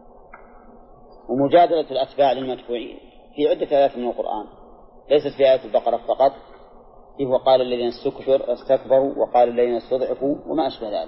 ومجادلة الأتباع للمتبوعين في عدة آيات من القرآن، ليست في آية البقرة فقط، وقال الذين استكبروا وقال الذين استضعفوا وما أشبه ذلك،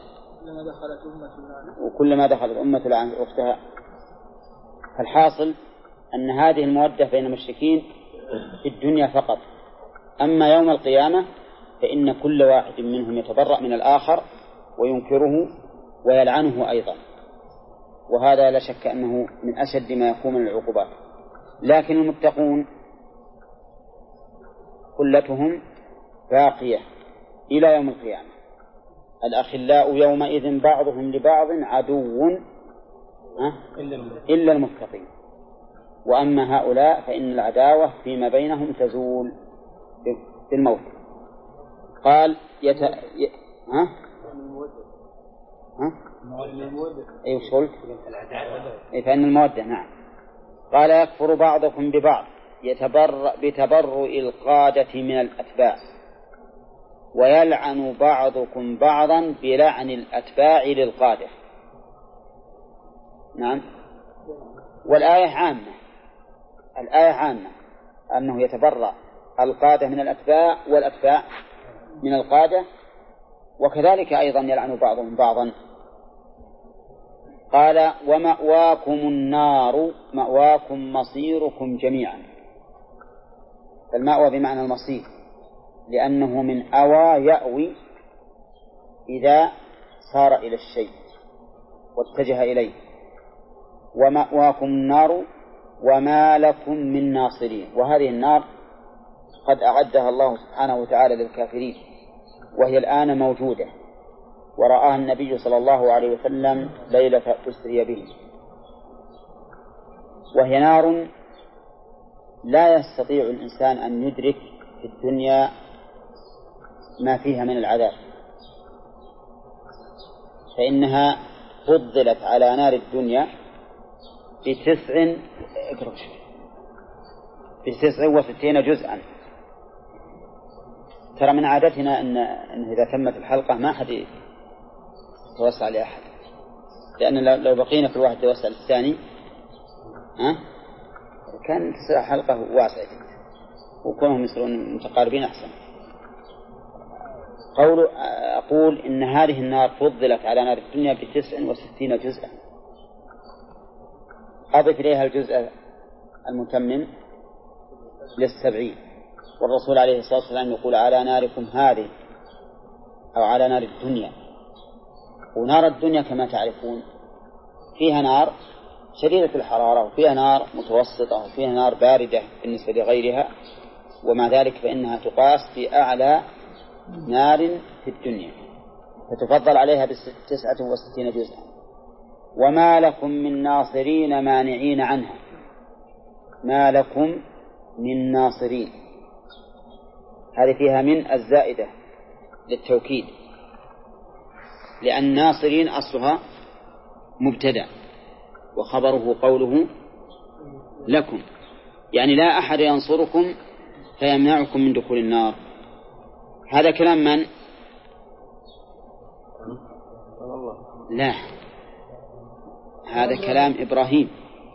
وكلما دخلت أمة لعن أختها. فالحاصل أن هذه المودة بين المشركين في الدنيا فقط، أما يوم القيامة فإن كل واحد منهم يتبرأ من الآخر وينكره ويلعنه أيضا، وهذا لا شك أنه من أشد ما يكون من العقوبات. لكن المتقون كلتهم باقية إلى يوم القيامة. الأخلاء يومئذ بعضهم لبعض عدو إلا المتقين، وأما هؤلاء فإن العداوة فيما بينهم تزول بالموت. قال أي وش قلت؟ فإن المودة نعم. قال يكفر بعضكم ببعض بتبرؤ القادة من الأتباع ويلعن بعضكم بعضا بلعن الأتباع للقادة. نعم. والآية عامة، الآية عامة أنه يتبرأ القادة من الأتباع والأتباع من القادة، وكذلك أيضا يلعن بعضهم بعضا. قال ومأواكم النار مأواكم مصيركم جميعا. المأوى بمعنى المصير، لأنه من أوى يأوي إذا صار إلى الشيء واتجه إليه. ومأواكم النار وما لكم من ناصرين. وهذه النار قد أعدها الله سبحانه وتعالى للكافرين، وهي الآن موجودة، ورآها النبي صلى الله عليه وسلم ليلة أسري به، وهي نار لا يستطيع الإنسان أن يدرك في الدنيا ما فيها من العذاب، فإنها فضلت على نار الدنيا ب69 جزءا. ترى من عادتنا أن إذا تمت الحلقة ما أحد يتوسع لأحد، لأن لو بقينا كل واحد يتوسع للثاني كان تصير حلقة واسعة جدا، وكونهم يصيرون متقاربين أحسن. أقول إن هذه النار فضلت على نار الدنيا ب69 جزءا. أضف إليها الجزء المتمم لل70. والرسول عليه الصلاة والسلام يقول على ناركم هذه، أو على نار الدنيا. ونار الدنيا كما تعرفون فيها نار شديدة الحرارة وفيها نار متوسطة وفيها نار باردة بالنسبة لغيرها، ومع ذلك فإنها تقاس بأعلى نار في الدنيا، فتفضل عليها ب69 جزءا. وما لكم من ناصرين مانعين عنها. ما لكم من ناصرين، هذه فيها من الزائدة للتوكيد، لأن ناصرين أصلها مبتدأ وخبره قوله لكم، يعني لا أحد ينصركم فيمنعكم من دخول النار. هذا كلام من؟ لا، هذا كلام إبراهيم،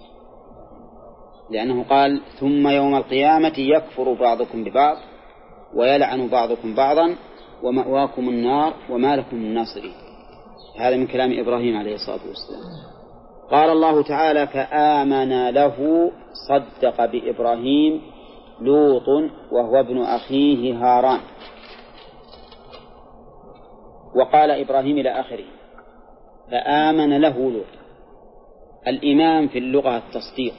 لأنه قال ثم يوم القيامة يكفر بعضكم ببعض ويلعن بعضكم بعضا ومأواكم النار وما لكم من ناصرين. هذا من كلام إبراهيم عليه الصلاة والسلام. قال الله تعالى فآمن له صدق بإبراهيم لوط وهو ابن أخيه هاران. وقال إبراهيم إلى آخره فآمن له لوط. الإيمان في اللغة التصديق،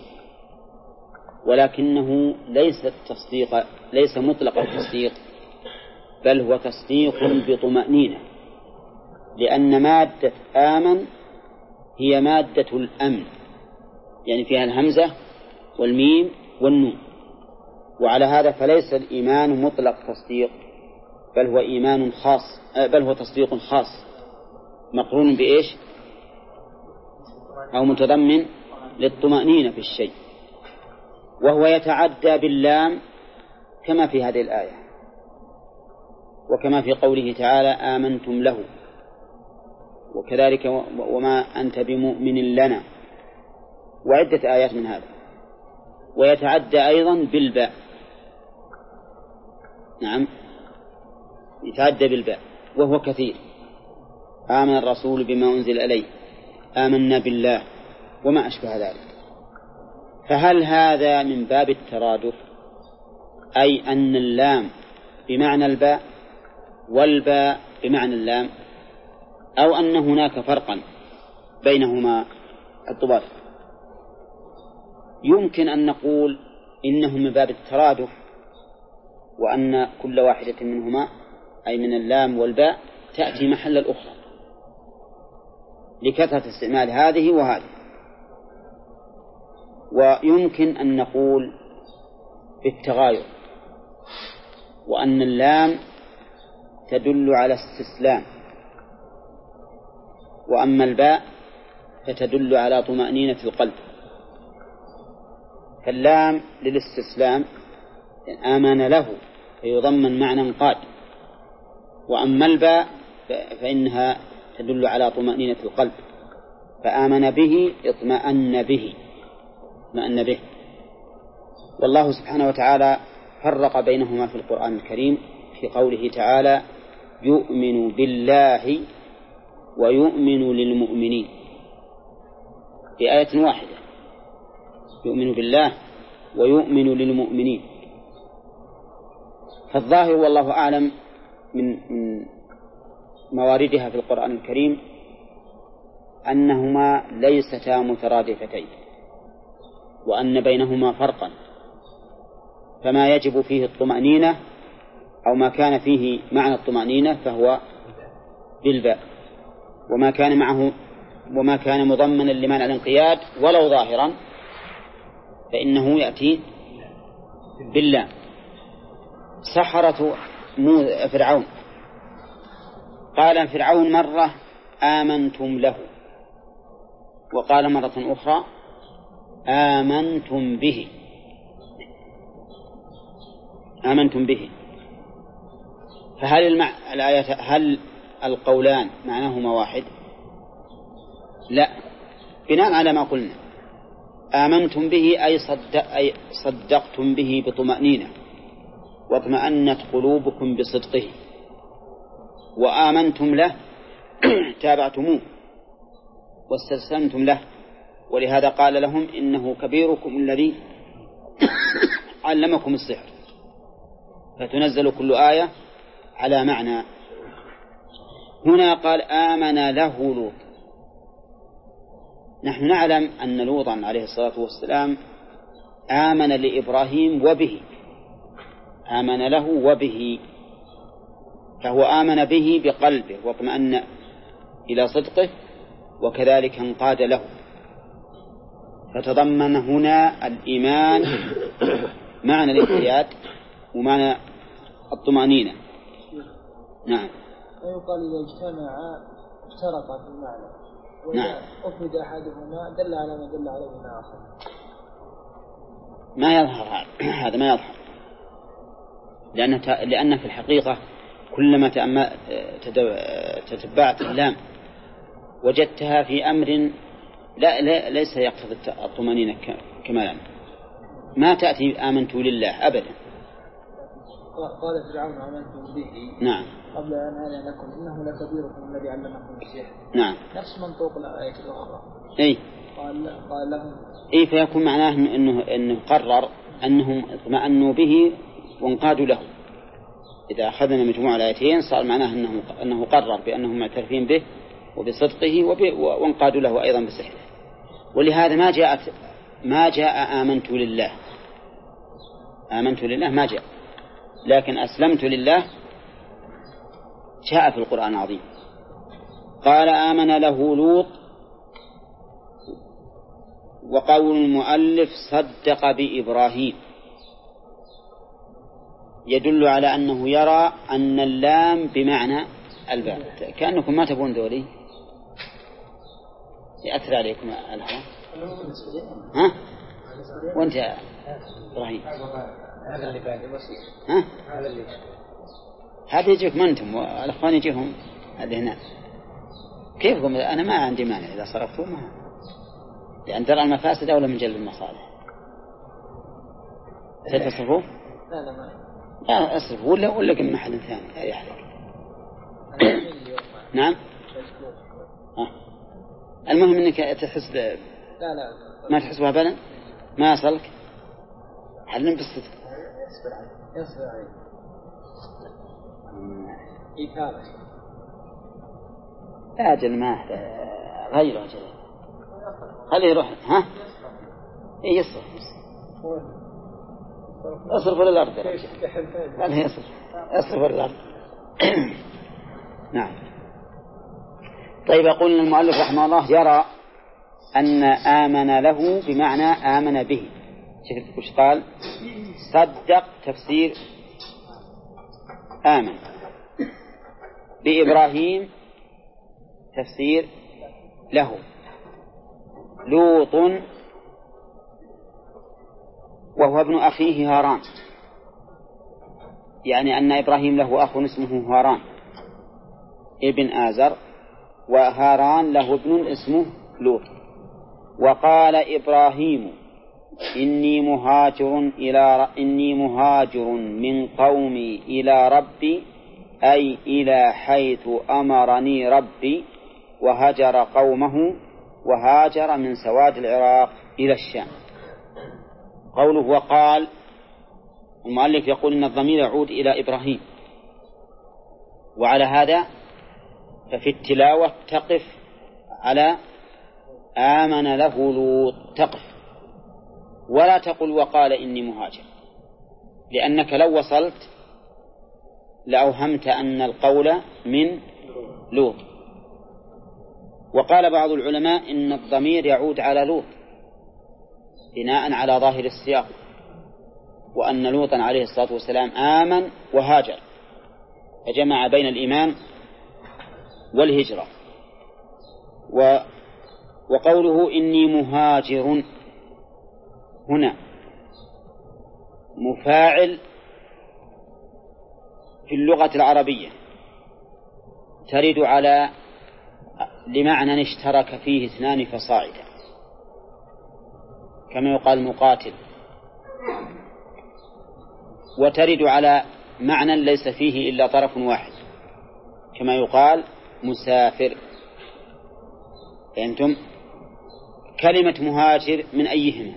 ولكنه ليس مطلق التصديق، بل هو تصديق بطمأنينة، لأن مادة آمن هي مادة الأمن، يعني فيها الهمزة والميم والنون. وعلى هذا فليس الإيمان مطلق تصديق، بل هو إيمان خاص، بل هو تصديق خاص مقرون بإيش؟ أو متضمن للطمأنينة في الشيء، وهو يتعدى باللام كما في هذه الآية، وكما في قوله تعالى آمنتم له، وكذلك وما أنت بمؤمن لنا، وعدة آيات من هذا. ويتعدى أيضا بالباء، نعم يتعدى بالباء وهو كثير. آمن الرسول بما أنزل إليه، آمنا بالله، وما أشبه ذلك. فهل هذا من باب الترادف، أي أن اللام بمعنى الباء والباء بمعنى اللام، أو أن هناك فرقا بينهما الضباط؟ يمكن أن نقول إنه من باب الترادف، وأن كل واحدة منهما أي من اللام والباء تأتي محل الأخرى لكثرة استعمال هذه وهذه. ويمكن أن نقول بالتغاير، وأن اللام تدل على استسلام، وأما الباء فتدل على طمأنينة القلب. فاللام للاستسلام آمن له فيضمن معنى انقاد، وأما الباء فإنها تدل على طمأنينة القلب، فآمن به اطمأن به. والله سبحانه وتعالى فرق بينهما في القرآن الكريم في قوله تعالى يؤمن بالله ويؤمن للمؤمنين، في آية واحدة، يؤمن بالله ويؤمن للمؤمنين. فالظاهر والله أعلم من مواردها في القرآن الكريم أنهما ليستا مترادفتين، وأن بينهما فرقا، فما يجب فيه الطمأنينة أو ما كان فيه معنى الطمأنينة فهو بالباء، وما كان مضمنا لمعنى الانقياد ولو ظاهرا فإنه يأتي بالله. سحرة فرعون، قال فرعون مرة آمنتم له، وقال مرة أخرى آمنتم به. فهل هل القولان معناهما واحد؟ لا، بناء على ما قلنا آمنتم به أي صدقتم به بطمأنينة واطمأنت قلوبكم بصدقه، وآمنتم له تابعتموه واستسلمتم له. ولهذا قال لهم إنه كبيركم الذي علمكم السحر، فتنزل كل آية على معنى. هنا قال آمن له لوط، نحن نعلم أن لوطا عليه الصلاة والسلام آمن لإبراهيم وبه، آمن له وبه، فهو آمن به بقلبه واطمأن إلى صدقه، وكذلك انقاد له، فتضمن هنا الإيمان معنى الانقياد ومعنى الطمأنينة. نعم. ويقال إذا اجتمعا اشترطا في المعنى، وإذا نعم. أفرد أحدهما دل على ما دل عليه الآخر. ما يظهر هذا ما يظهر، لأن في الحقيقة كلما تتبعت اللام وجدتها في أمر ليس يقتضي الطمأنينة كمالا، ما تأتي آمنت لله أبدا. قال فرعون آمنتم به نعم قبل أن آذن لكم إنه لكبيركم الذي علمكم السحر. نعم. نفس منطوق الآية الأخرى. أي قال لهم أي، فيكون معناه إنه قرر أنهم اطمأنوا به وانقادوا له. إذا أخذنا مجموع الآيتين صار معناه أنه قرر بأنهم معترفين به وبصدقه وانقادوا له أيضا بسحره. ولهذا ما جاء آمنت لله، آمنت لله ما جاء، لكن أسلمت لله جاء في القرآن العظيم. قال آمن له لوط، وقول المؤلف صدق بإبراهيم يدل على أنه يرى أن اللام بمعنى الباء. كأنكم ما تبون ذولي يأثر عليكم الهواء. ها؟ وانت يا إبراهيم ها؟ هذا يجيك ما أنتم والأخوان يجيهم هذا هنا. كيفكم؟ أنا ما عندي مانع إذا صرفتوا ما، لأن ترى المفاسد أولى من جلب المصالح. ستصرفوا؟ لا أصرفوا ولا كم محل ثاني أي أحد. نعم. المهم إنك تحس لا ما تحسبها بلا ما يصلك علم بالصدق. يصبر عليه إيثارة. لا أجل ما غيره أجل خليه يروح. ها إيه يصرف أصرف للأرض قال يصرف للأرض. نعم. طيب يقول المؤلف رحمه الله يرى أن آمن له بمعنى آمن به. شوف وش قال؟ صدق تفسير آمن، بإبراهيم تفسير له، لوط وهو ابن أخيه هاران، يعني أن إبراهيم له أخ اسمه هاران ابن آزر، وهاران له ابن اسمه لوط. وقال إبراهيم إني مهاجر من قومي إلى ربي، أي إلى حيث أمرني ربي، وهجر قومه، وهاجر من سواد العراق إلى الشام. قوله وقال، المؤلف يقول إن الضمير يعود إلى إبراهيم، وعلى هذا ففي التلاوة تقف على آمن له لوط، تقف ولا تقل وقال إني مهاجر، لأنك لو وصلت لأوهمت أن القول من لوط. وقال بعض العلماء إن الضمير يعود على لوط بناء على ظاهر السياق، وأن لوطا عليه الصلاة والسلام آمن وهاجر، فجمع بين الإيمان والهجرة. وقوله إني مهاجر هنا مفاعل في اللغة العربية ترد على لمعنى اشترك فيه اثنان فصاعدا، كما يقال مقاتل، وترد على معنى ليس فيه إلا طرف واحد، كما يقال مسافر. فأنتم كلمة مهاجر من أيهما؟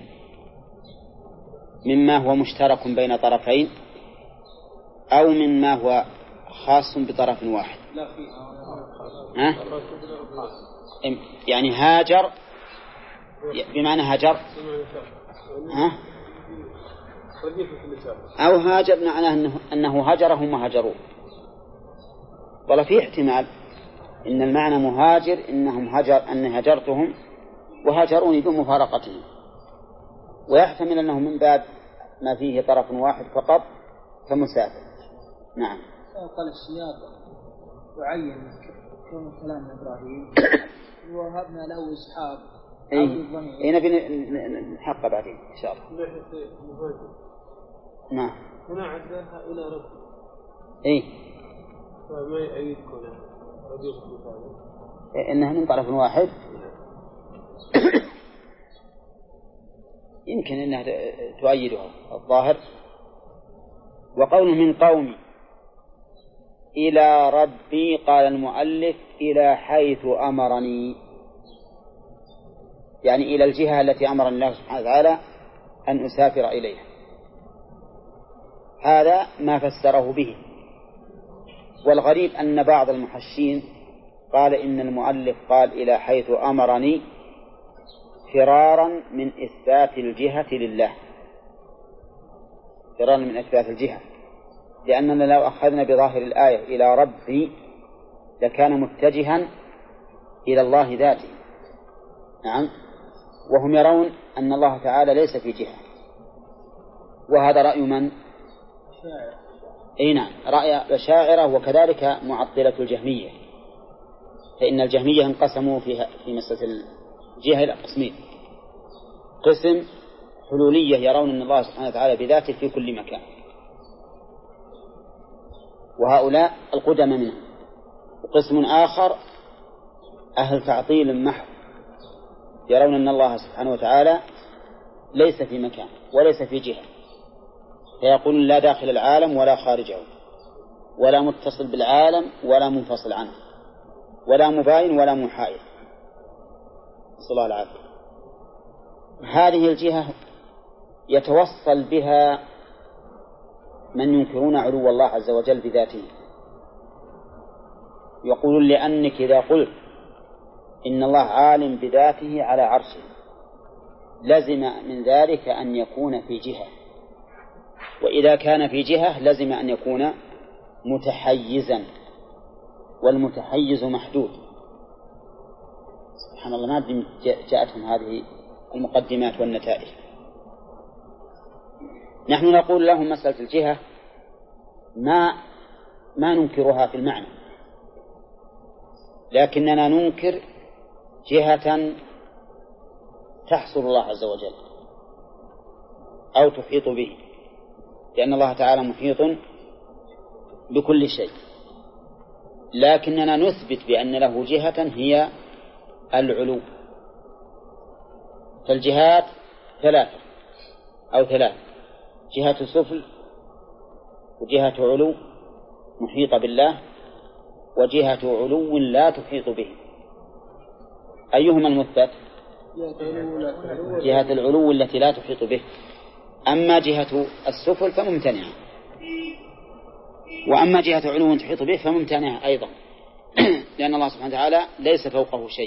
مما هو مشترك بين طرفين، أو مما هو خاص بطرف واحد؟ يعني هاجر بمعنى هجر. ها؟ أو هاجر معناه أنه هجرهم وهجروه. ولا في احتمال إن المعنى مهاجر أن هجرتهم وهجروني بمفارقتهم، ويحتمل أنه من باب ما فيه طرف واحد فقط كمسافر. نعم. قال السياق يعين كون كلام إبراهيم وهبنا له إسحاق. هنا بنحقق بعدين إن شاء الله. نعم. هنا عداها إلى رب. فما يأيدكم إنها من طرف واحد. يمكن أنها تؤيدها الظاهر. وقول من قومي إلى ربي، قال المؤلف إلى حيث أمرني، يعني إلى الجهة التي أمرني الله سبحانه وتعالى أن أسافر إليها. هذا ما فسره به. والغريب أن بعض المحشين قال إن المؤلف قال إلى حيث أمرني فرارا من إثبات الجهة لله، فرارا من إثبات الجهة، لأننا لو أخذنا بظاهر الآية إلى ربي لكان متجها إلى الله ذاته. نعم. وهم يرون أن الله تعالى ليس في جهة، وهذا رأي من؟ نعم، رأي الأشاعرة وكذلك معطلة الجهمية، فإن الجهمية انقسموا في مسألة الجهة إلى قسمين: قسم حلولية يرون أن الله سبحانه وتعالى بذاته في كل مكان، وهؤلاء القدم منهم. وقسم آخر أهل تعطيل محض يرون أن الله سبحانه وتعالى ليس في مكان وليس في جهة، فيقولون لا داخل العالم ولا خارجه، ولا متصل بالعالم ولا منفصل عنه، ولا مباين ولا محايد. صلى الله العافية. هذه الجهة يتوصل بها من ينكرون علو الله عز وجل بذاته، يقولون لأنك إذا قلت إن الله عالم بذاته على عرشه لزم من ذلك أن يكون في جهة، وإذا كان في جهة لزم أن يكون متحيزا، والمتحيز محدود. سبحان الله، ما جاءتهم هذه المقدمات والنتائج. نحن نقول لهم مسألة الجهة ما ننكرها في المعنى، لكننا ننكر جهة تحصل الله عز وجل أو تحيط به، لأن الله تعالى محيط بكل شيء، لكننا نثبت بأن له جهة هي العلو. فالجهات ثلاث: جهة سفل، وجهة علو محيطة بالله، وجهة علو لا تحيط به. أيهما المثبت؟ جهة العلو التي لا تحيط به. أما جهة السفل فممتنعة، وأما جهة علو تحيط به فممتنعة أيضا، لأن الله سبحانه وتعالى ليس فوقه شيء.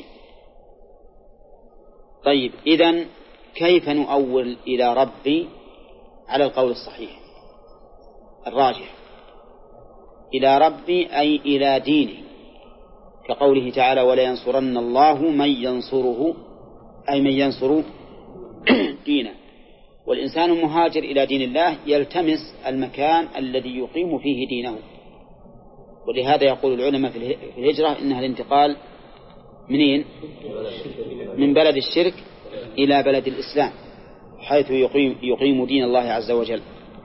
طيب، إذن كيف نؤول إلى ربي على القول الصحيح الراجح؟ إلى ربي أي إلى دينه، كقوله تعالى: ولا ينصرن الله من ينصره، أي من ينصر دينه. والإنسان مهاجر إلى دين الله يلتمس المكان الذي يقيم فيه دينه، ولهذا يقول العلماء في الهجرة إنها الانتقال منين؟ من بلد الشرك إلى بلد الإسلام، حيث يقيم دين الله عز وجل.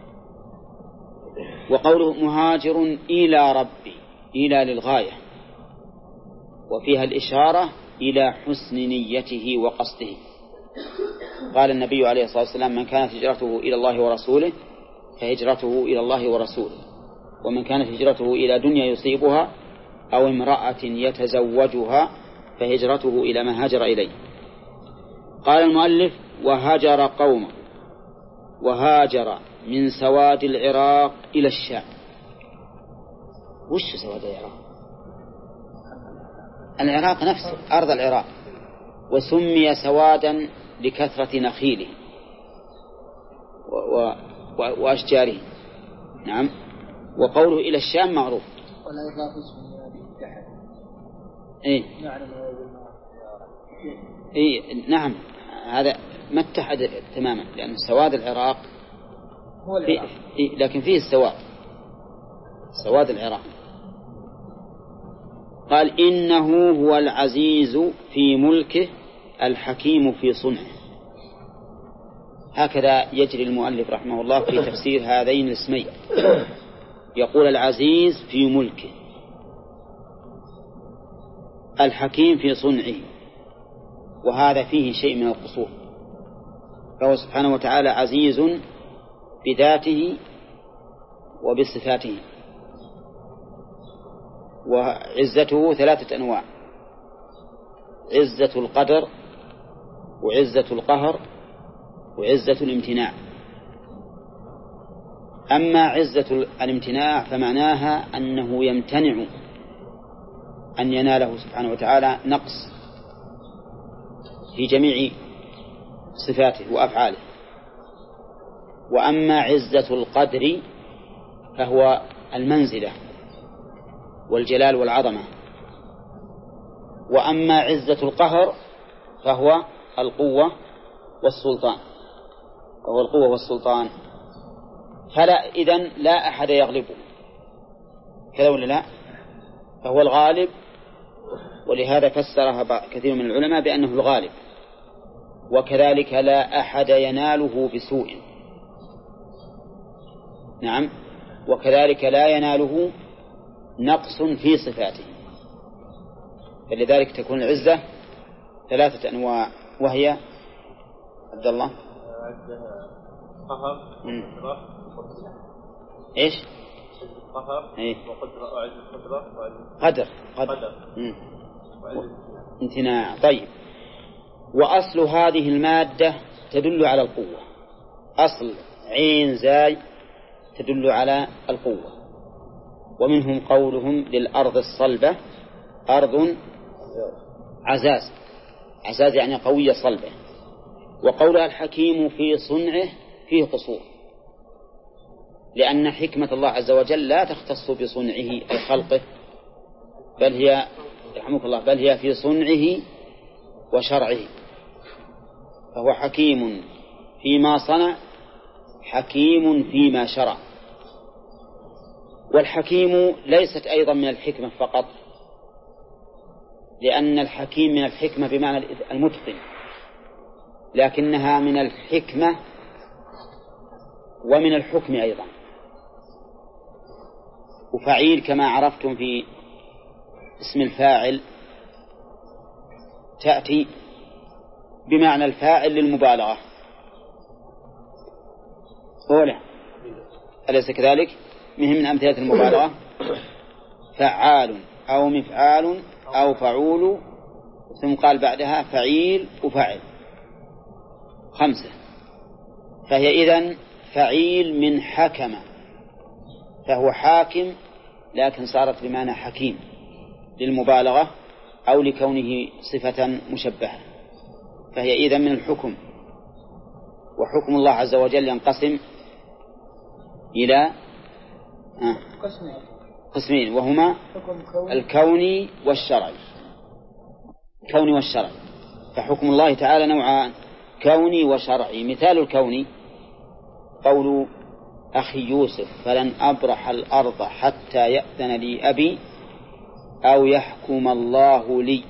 وقوله مهاجر إلى ربي، إلى للغاية، وفيها الإشارة إلى حسن نيته وقصده. قال النبي عليه الصلاة والسلام: من كانت هجرته إلى الله ورسوله فهجرته إلى الله ورسوله، ومن كانت هجرته إلى دنيا يصيبها أو امرأة يتزوجها فهجرته إلى ما هاجر إليه. قال المؤلف: وهاجر قومه، وهاجر من سواد العراق إلى الشام. وش سواد العراق؟ العراق نفسه، أرض العراق، وسمي سوادا لكثرة نخيله وأشجاره. نعم. وقوله إلى الشام معروف. ولا يضاف اسم تحت. نعم هذا ما اتحد تماما، لأن سواد العراق هو العراق. لكن فيه سواد العراق. قال إنه هو العزيز في ملكه الحكيم في صنعه. هكذا يجري المؤلف رحمه الله في تفسير هذين الاسمين، يقول العزيز في ملكه الحكيم في صنعه، وهذا فيه شيء من القصور، فهو سبحانه وتعالى عزيز بذاته وبصفاته، وعزته 3 أنواع: عزة القدر، وعزة القهر، وعزة الامتناع. أما عزة الامتناع فمعناها أنه يمتنع أن يناله سبحانه وتعالى نقص في جميع صفاته وأفعاله. وأما عزة القدر فهو المنزلة والجلال والعظمة. وأما عزة القهر فهو القوة والسلطان، فلا إذن لا أحد يغلبه، كذا ولا لا؟ فهو الغالب، ولهذا فسرها كثير من العلماء بأنه الغالب. وكذلك لا أحد يناله بسوء. نعم. وكذلك لا يناله نقص في صفاته. فلذلك تكون العزة 3 أنواع، وهي عبد الله قهر إيش؟ قهر إيه؟ وقدرة وعزة قدر امتناع. طيب. وأصل هذه المادة تدل على القوة، أصل عين زاي تدل على القوة. ومنهم قولهم للأرض الصلبة أرض عزاز يعني قوية صلبة. وقولها الحكيم في صنعه فيه قصور، لأن حكمة الله عز وجل لا تختص بصنعه أي خلقه، بل هي رحمك الله بل هي في صنعه وشرعه. فهو حكيم فيما صنع، حكيم فيما شرع. والحكيم ليست أيضا من الحكمة فقط، لأن الحكيم من الحكمة بمعنى المتقن، لكنها من الحكمة ومن الحكم أيضا. وفعيل كما عرفتم في اسم الفاعل تأتي بمعنى الفاعل للمبالغة، أولا أليس كذلك؟ من أمثلة المبالغة فعال أو مفعال أو فعول، ثم قال بعدها فعيل وفعل، 5. فهي إذن فعيل من حكم، فهو حاكم لكن صارت بمعنى حكيم للمبالغة أو لكونه صفة مشبهة. فهي إذن من الحكم. وحكم الله عز وجل ينقسم إلى قسمين، وهما الكوني والشرعي. الكوني والشرعي، فحكم الله تعالى نوعان: كوني وشرعي. مثال الكوني قول أخي يوسف: فلن أبرح الأرض حتى يأذن لي أبي أو يحكم الله لي.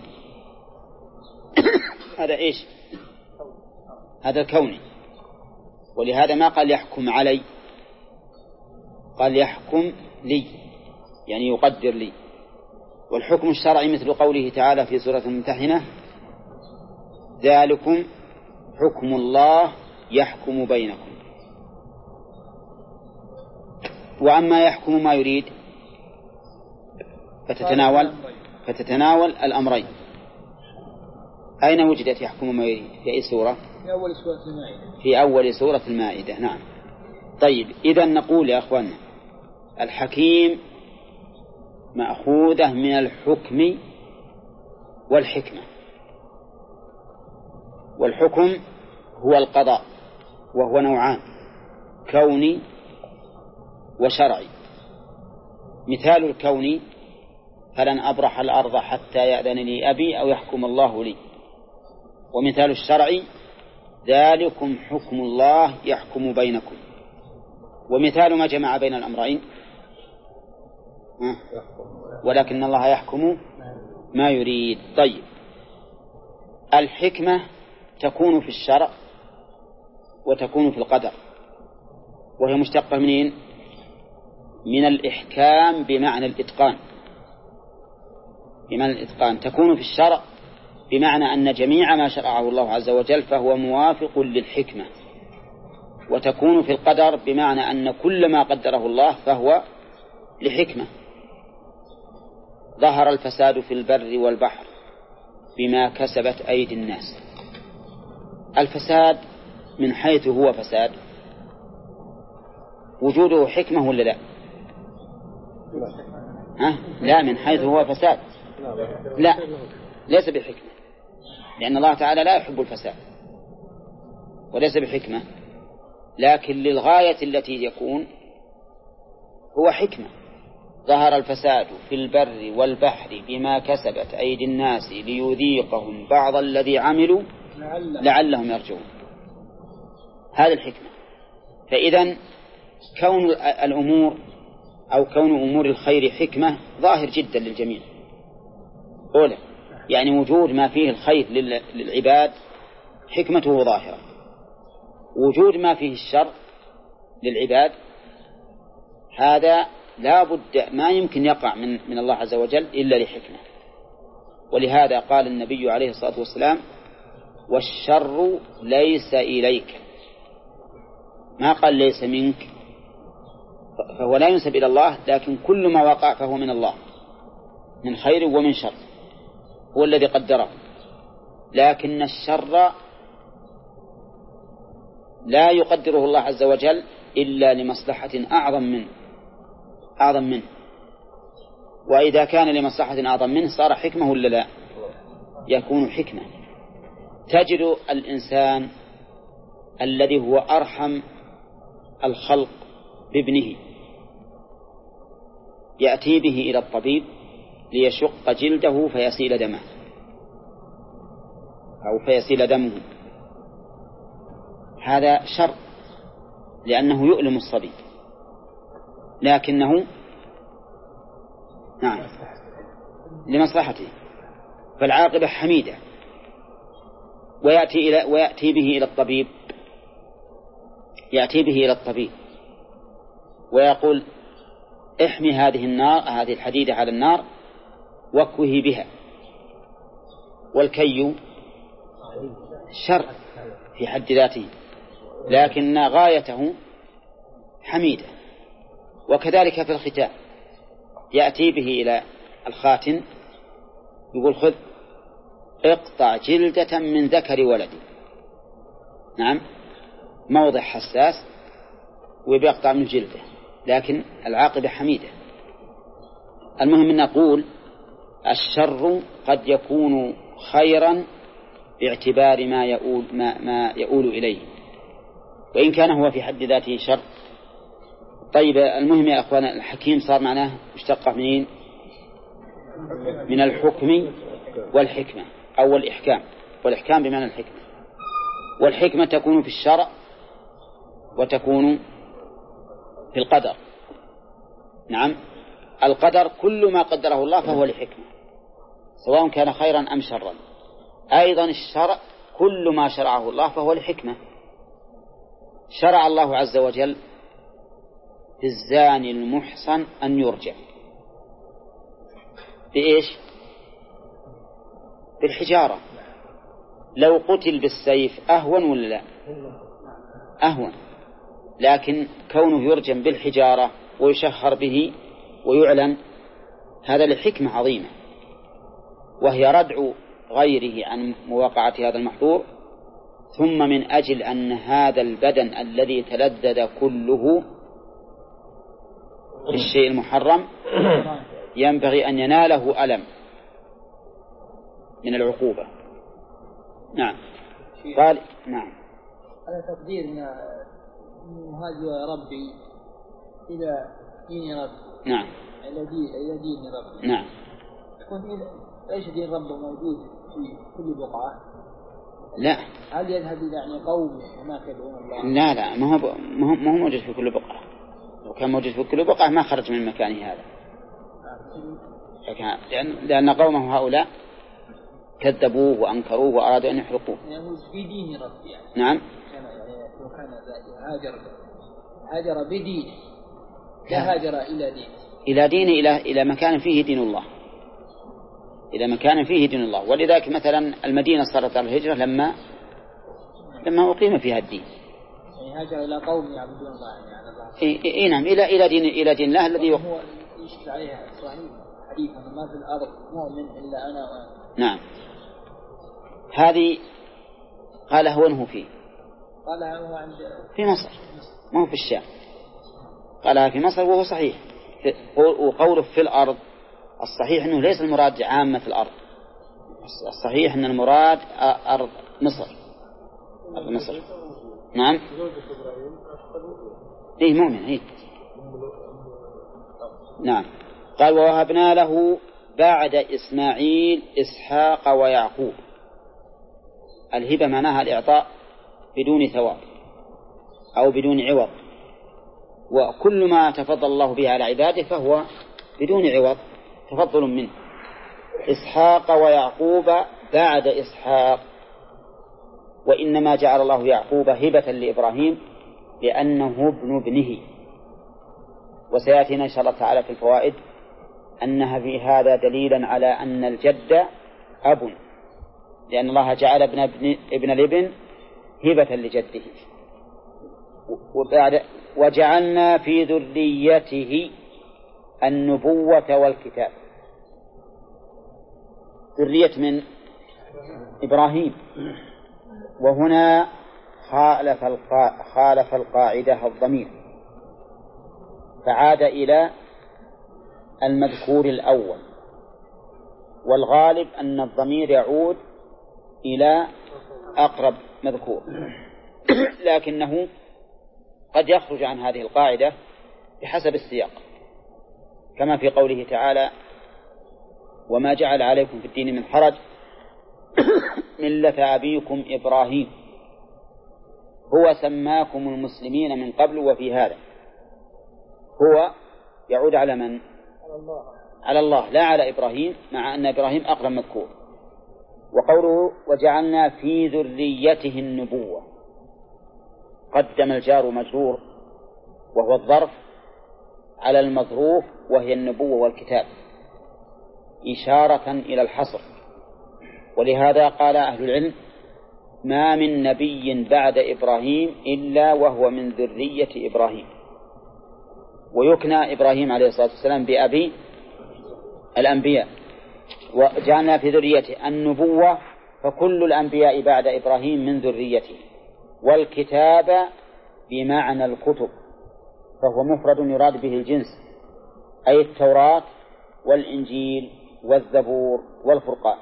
هذا إيش؟ هذا الكوني. ولهذا ما قال يحكم علي، قال يحكم لي يعني يقدر لي. والحكم الشرعي مثل قوله تعالى في سورة الممتحنة: ذلكم حكم الله يحكم بينكم. وأما يحكم ما يريد فتتناول الأمرين. أين وجدت يحكم ما يريد؟ في أي سورة؟ في أول سورة المائدة. نعم. طيب، إذن نقول يا أخوانا الحكيم مأخوذة من الحكم والحكمة، والحكم هو القضاء، وهو نوعان: كوني وشرعي. مثال الكوني: فلن أبرح الأرض حتى يأذن لي أبي أو يحكم الله لي. ومثال الشرعي: ذلكم حكم الله يحكم بينكم. ومثال ما جمع بين الأمرين: ولكن الله يحكم ما يريد. طيب، الحكمة تكون في الشرع وتكون في القدر، وهي مشتقة منين؟ من الإحكام بمعنى الإتقان. بمعنى الإتقان. تكون في الشرع بمعنى أن جميع ما شرعه الله عز وجل فهو موافق للحكمة، وتكون في القدر بمعنى أن كل ما قدره الله فهو لحكمة. ظهر الفساد في البر والبحر بما كسبت أيدي الناس. الفساد من حيث هو فساد وجوده حكمة ولا لا؟ لا، من حيث هو فساد لا، ليس بحكمة، لأن الله تعالى لا يحب الفساد، وليس بحكمة، لكن للغاية التي يكون هو حكمة. ظهر الفساد في البر والبحر بما كسبت أيدي الناس ليذيقهم بعض الذي عملوا لعلهم يرجعون. هذه الحكمة. فإذن كون الأمور أو كون أمور الخير حكمة ظاهر جدا للجميع. أولا يعني وجود ما فيه الخير للعباد حكمته ظاهرة، وجود ما فيه الشر للعباد هذا لا بد، ما يمكن يقع من الله عز وجل إلا لحكمة. ولهذا قال النبي عليه الصلاة والسلام: والشر ليس إليك. ما قال ليس منك، فهو لا ينسب إلى الله، لكن كل ما وقع فهو من الله من خير ومن شر، هو الذي قدره. لكن الشر لا يقدره الله عز وجل إلا لمصلحة أعظم منه. وإذا كان لمصلحة أعظم منه صار حكمة ولا لا؟ يكون حكمة. تجد الإنسان الذي هو أرحم الخلق بابنه يأتي به إلى الطبيب ليشق جلده فيسيل دمه أو فيسيل دمه. هذا شر لأنه يؤلم الصبي، لكنه نعم لمصلحته، فالعاقبة حميدة. ويأتي به إلى الطبيب ويقول: احمي هذه الحديدة على النار واكوه بها. والكي شر في حد ذاته، لكن غايته حميدة. وكذلك في الختان، يأتي به إلى الخاتن يقول: خذ اقطع جلدة من ذكر ولدي. نعم، موضع حساس ويقطع منه جلده، لكن العاقبة حميدة. المهم أن نقول الشر قد يكون خيرا باعتبار ما يؤول إليه، وإن كان هو في حد ذاته شر. طيب، المهم يا أخوان، الحكيم صار معناه مشتقة منين؟ من الحكم والحكمة أو الإحكام، والإحكام بمعنى الحكمة. والحكمة تكون في الشرع وتكون في القدر. نعم، القدر كل ما قدره الله فهو لحكمة، سواء كان خيرا أم شرا. أيضا الشرع كل ما شرعه الله فهو لحكمة. شرع الله عز وجل في الزاني المحصن أن يرجع بإيش؟ بالحجارة. لو قتل بالسيف أهون ولا لا؟ أهون، لكن كونه يرجم بالحجارة ويشهر به ويعلن هذا لحكمة عظيمة، وهي ردع غيره عن مواقعة هذا المحظور. ثم من أجل أن هذا البدن الذي تلذذ كله بالشيء المحرم ينبغي أن يناله ألم من العقوبة. نعم. قال نعم على تقدير أن هاجر ربي إلى دين ربي. نعم. إلى دين ربي. نعم. يكون إيش دين ربه موجود في كل بقعة؟ لا. هل يذهب إلى يعني قوم هناك يدعون الله؟ لا ما هو موجود في كل بقعة. لو كان موجود في كل بقعة ما خرج من مكانه هذا. لأن قومه هؤلاء كذبوه وأنكروه وأرادوا أن يحرقوه. يعني في دين ربي يعني. نعم. لو كان هاجر بدينه لا هاجر إلى دينه. إلى مكان فيه دين الله. إلى مكان فيه دين الله. ولذلك مثلا المدينة صارت على الهجرة لما أقيم فيها الدين. يعني هاجر إلى قوم يعبدون الله يعني الله. نعم إلى دين الله الذي هو يشهد عليها إسرائيل حديثا ما في الأرض مؤمن إلا أنا وأنت. نعم. هذه قالها وين هو فيه؟ قالها هو عند في مصر ما هو في الشام. قالها في مصر وهو صحيح. وقوله في الأرض الصحيح أنه ليس المراد عامة الأرض. الصحيح أن المراد أرض مصر. أرض مصر. نعم. إيه مؤمن إيه. نعم. قال ووهبنا له بعد إسماعيل إسحاق ويعقوب. الهبة معناها الإعطاء بدون ثواب أو بدون عوض. وكل ما تفضل الله به على عباده فهو بدون عوض تفضل منه. إسحاق ويعقوب بعد إسحاق. وإنما جعل الله يعقوب هبة لإبراهيم لأنه ابن ابنه. وسيأتينا إن شاء الله تعالى في الفوائد أنها في هذا دليلا على أن الجد أب، لأن الله جعل ابن الابن هبة لجده. وجعلنا في ذريته النبوة والكتاب. ذرية من إبراهيم. وهنا خالف القاعدة الضمير فعاد إلى المذكور الأول. والغالب أن الضمير يعود إلى أقرب مذكور، لكنه قد يخرج عن هذه القاعدة بحسب السياق، كما في قوله تعالى وما جعل عليكم في الدين من حرج ملة أبيكم إبراهيم هو سماكم المسلمين من قبل وفي هذا. هو يعود على من؟ على الله لا على إبراهيم، مع أن إبراهيم أقرب مذكور. وقوله وجعلنا في ذريته النبوة قدم الجار ومجرور وهو الظرف على المظروف وهي النبوة والكتاب إشارة إلى الحصر. ولهذا قال أهل العلم ما من نبي بعد إبراهيم إلا وهو من ذرية إبراهيم. ويكنى إبراهيم عليه الصلاة والسلام بأبي الأنبياء. وجعلنا في ذريته النبوة فكل الأنبياء بعد إبراهيم من ذريته. والكتاب بمعنى الكتب فهو مفرد يراد به الجنس أي التوراة والإنجيل والزبور والفرقان.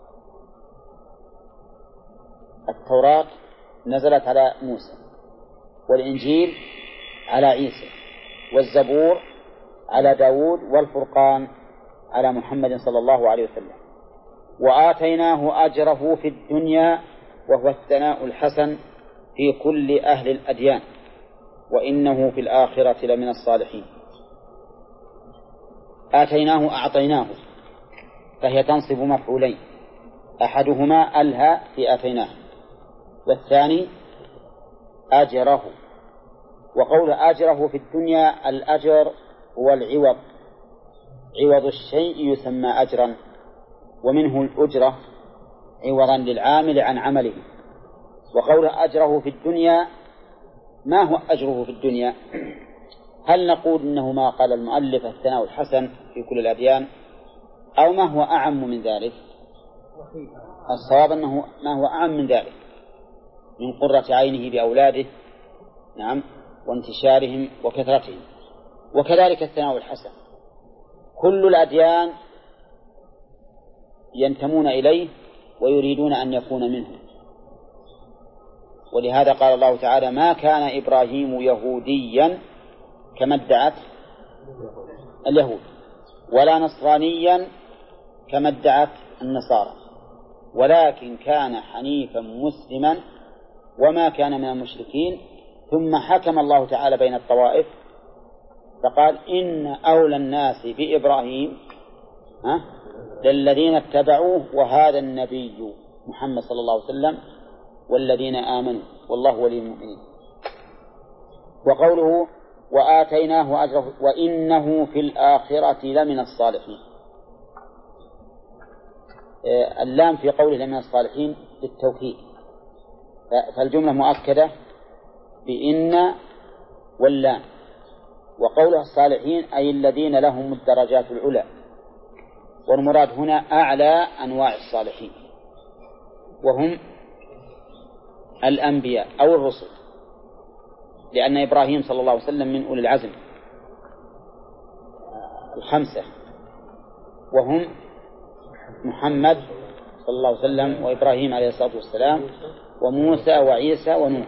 التوراة نزلت على موسى والإنجيل على عيسى والزبور على داود والفرقان على محمد صلى الله عليه وسلم. وآتيناه أجره في الدنيا وهو الثناء الحسن في كل أهل الأديان وإنه في الآخرة لمن الصالحين. آتيناه أعطيناه فهي تنصب مفعولين أحدهما ألها في آتيناه والثاني أجره. وقول أجره في الدنيا الأجر هو العوض، عوض الشيء يسمى أجرا، ومنه الأجرة عوضا للعامل عن عمله. وقول أجره في الدنيا ما هو أجره في الدنيا؟ هل نقول إنه ما قال المؤلف الثناء الحسن في كل الأديان أو ما هو أعم من ذلك؟ الصواب أنه ما هو أعم من ذلك من قرة عينه بأولاده نعم وانتشارهم وكثرتهم. وكذلك الثناء الحسن كل الأديان ينتمون إليه ويريدون أن يكون منه. ولهذا قال الله تعالى ما كان إبراهيم يهوديا كما ادعت اليهود ولا نصرانيا كما ادعت النصارى ولكن كان حنيفا مسلما وما كان من المشركين. ثم حكم الله تعالى بين الطوائف فقال إن أولى الناس بإبراهيم للذين اتبعوه وهذا النبي محمد صلى الله عليه وسلم والذين آمنوا والله ولي المؤمنين. وقوله وآتيناه أجره وإنه في الآخرة لمن الصالحين، اللام في قوله لمن الصالحين بالتوكيد، فالجملة مؤكدة بإن واللام. وقوله الصالحين أي الذين لهم الدرجات العلى، والمراد هنا أعلى أنواع الصالحين وهم الأنبياء أو الرسل، لأن إبراهيم صلى الله عليه وسلم من أولي العزم الخمسة وهم محمد صلى الله عليه وسلم وإبراهيم عليه الصلاة والسلام وموسى وعيسى ونوح.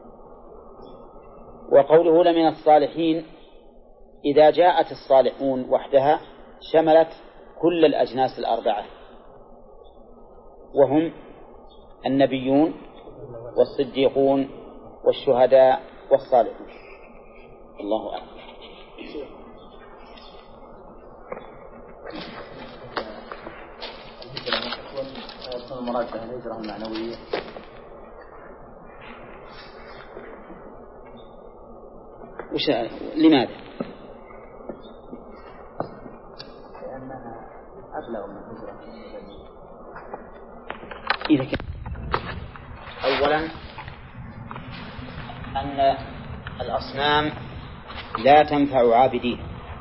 وقوله لمن الصالحين إذا جاءت الصالحون وحدها شملت كل الأجناس الأربعة وهم النبيون والصديقون والشهداء والصالحون. الله أعلم. يكون المراد بها الهجرة المعنوية لماذا؟ لأنها أبلغ من الهجرة. إذا كان أولا أن الأصنام لا تنفع عابدين،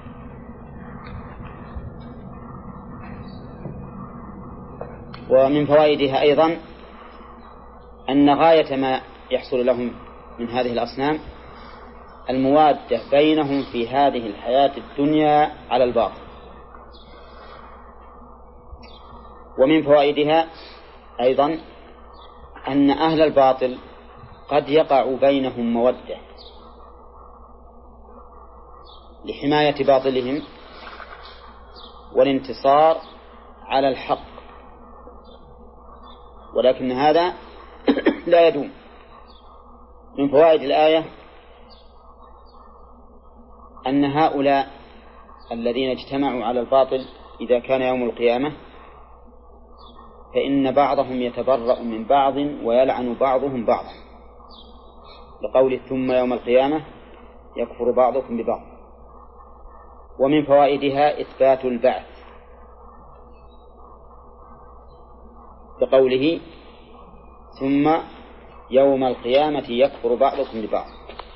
ومن فوائدها أيضا أن غاية ما يحصل لهم من هذه الأصنام الموادة بينهم في هذه الحياة الدنيا على الباطل. ومن فوائدها أيضا أن أهل الباطل قد يقع بينهم مودة لحماية باطلهم والانتصار على الحق، ولكن هذا لا يدوم. من فوائد الآية أن هؤلاء الذين اجتمعوا على الباطل إذا كان يوم القيامة فإن بعضهم يتبرأ من بعض ويلعن بعضهم بعضا، لقول ثم يوم القيامة يكفر بعضكم ببعض. ومن فوائدها إثبات البعث بقوله ثم يوم القيامة يكفر بعضكم ببعض.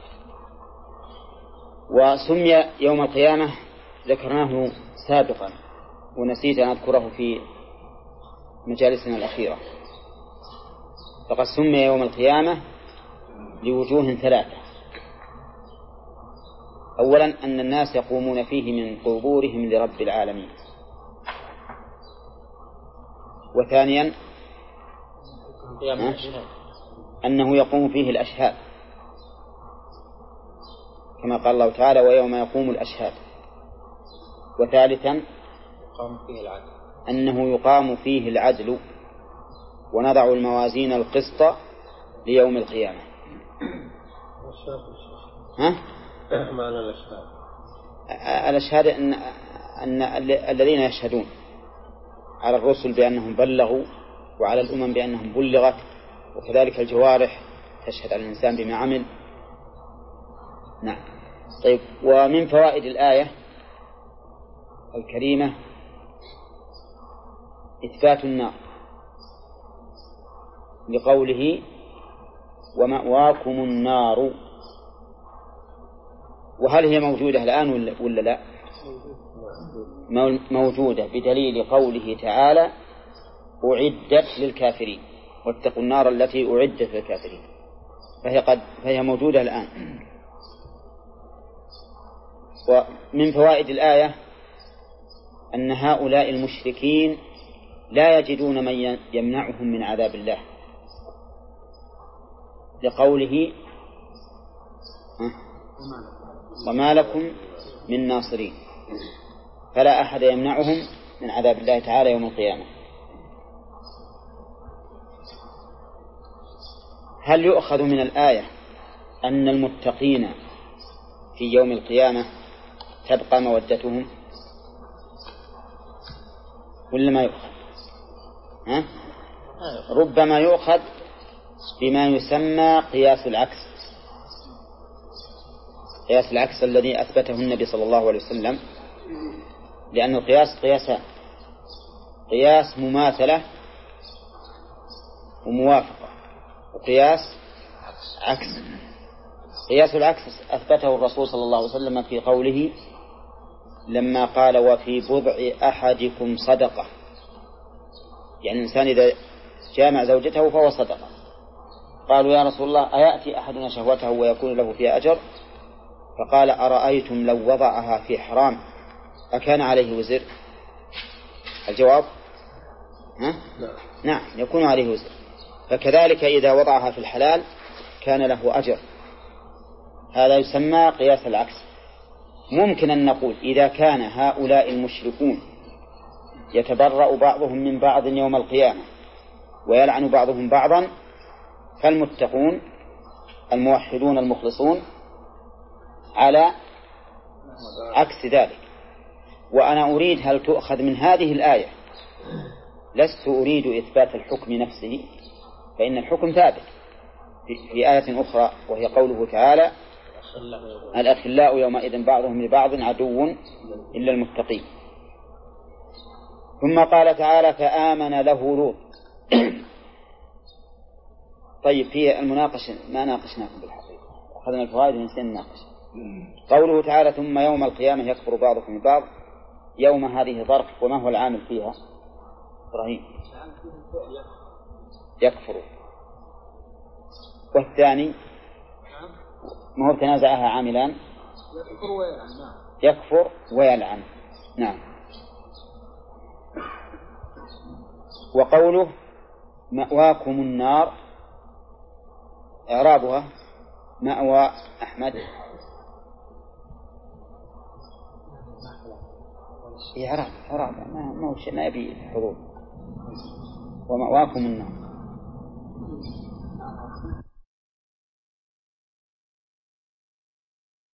وسمي يوم القيامة ذكرناه سابقا ونسيت أن أذكره في مجالسنا الأخيرة، فقد سمي يوم القيامة لوجوه ثلاثة. أولا أن الناس يقومون فيه من قبورهم لرب العالمين، وثانيا أنه يقوم فيه الأشهاد كما قال الله تعالى ويوم يقوم الأشهاد، وثالثا أنه يقام فيه العدل ونضع الموازين القسط ليوم القيامة. معنى الأشهاد؟ الأشهاد أن الذين يشهدون على الرسل بأنهم بلغوا وعلى الأمم بأنهم بلغت، وكذلك الجوارح تشهد على الإنسان بما عمل. نعم. طيب، ومن فوائد الآية الكريمة إثبات النار لقوله ومأواكم النار. وهل هي موجودة الآن ولا لا؟ موجودة بدليل قوله تعالى أعدت للكافرين واتقوا النار التي أعدت للكافرين، فهي موجودة الآن. ومن فوائد الآية أن هؤلاء المشركين لا يجدون من يمنعهم من عذاب الله، لقوله وما لكم من ناصرين، فلا أحد يمنعهم من عذاب الله تعالى يوم القيامة. هل يؤخذ من الآية أن المتقين في يوم القيامة تبقى مودتهم ولا ما يؤخذ؟ ربما يؤخذ بما يسمى قياس العكس، قياس العكس الذي أثبته النبي صلى الله عليه وسلم، لأن القياس قياسان: قياس مماثلة وموافقة، وقياس عكس. قياس العكس أثبته الرسول صلى الله عليه وسلم في قوله لما قال وفي بضع أحدكم صدقة، يعني الإنسان إذا جامع زوجته فهو صدقة. قالوا يا رسول الله أيأتي أحدنا شهوته ويكون له فيها أجر؟ فقال أرأيتم لو وضعها في حرام أكان عليه وزر؟ الجواب نعم يكون عليه وزر. فكذلك إذا وضعها في الحلال كان له أجر. هذا يسمى قياس العكس. ممكن أن نقول إذا كان هؤلاء المشركون يتبرأ بعضهم من بعض يوم القيامة ويلعن بعضهم بعضا، فالمتقون الموحدون المخلصون على عكس ذلك. وأنا أريد هل تؤخذ من هذه الآية، لست أريد إثبات الحكم نفسه، فإن الحكم ثابت في آية أخرى وهي قوله تعالى الأخلاء يومئذ بعضهم لبعض عدو إلا المتقين. ثم قال تعالى فآمن له لوط. طيب في المناقشة ما ناقشناكم بالحقيقة، أخذنا الفوائد ونسينا نناقش. قوله تعالى ثم يوم القيامة يكفر بعضكم ببعض، يوم هذه ظرف، وما هو العامل فيها إبراهيم؟ يكفر. والثاني ما هو تنازعها عاملان؟ يكفر ويلعن. نعم. وقوله مأواكم النار، إعرابها مأوى أحمد إعراب ما هو شيء ما يبي حضور. ومأواكم النار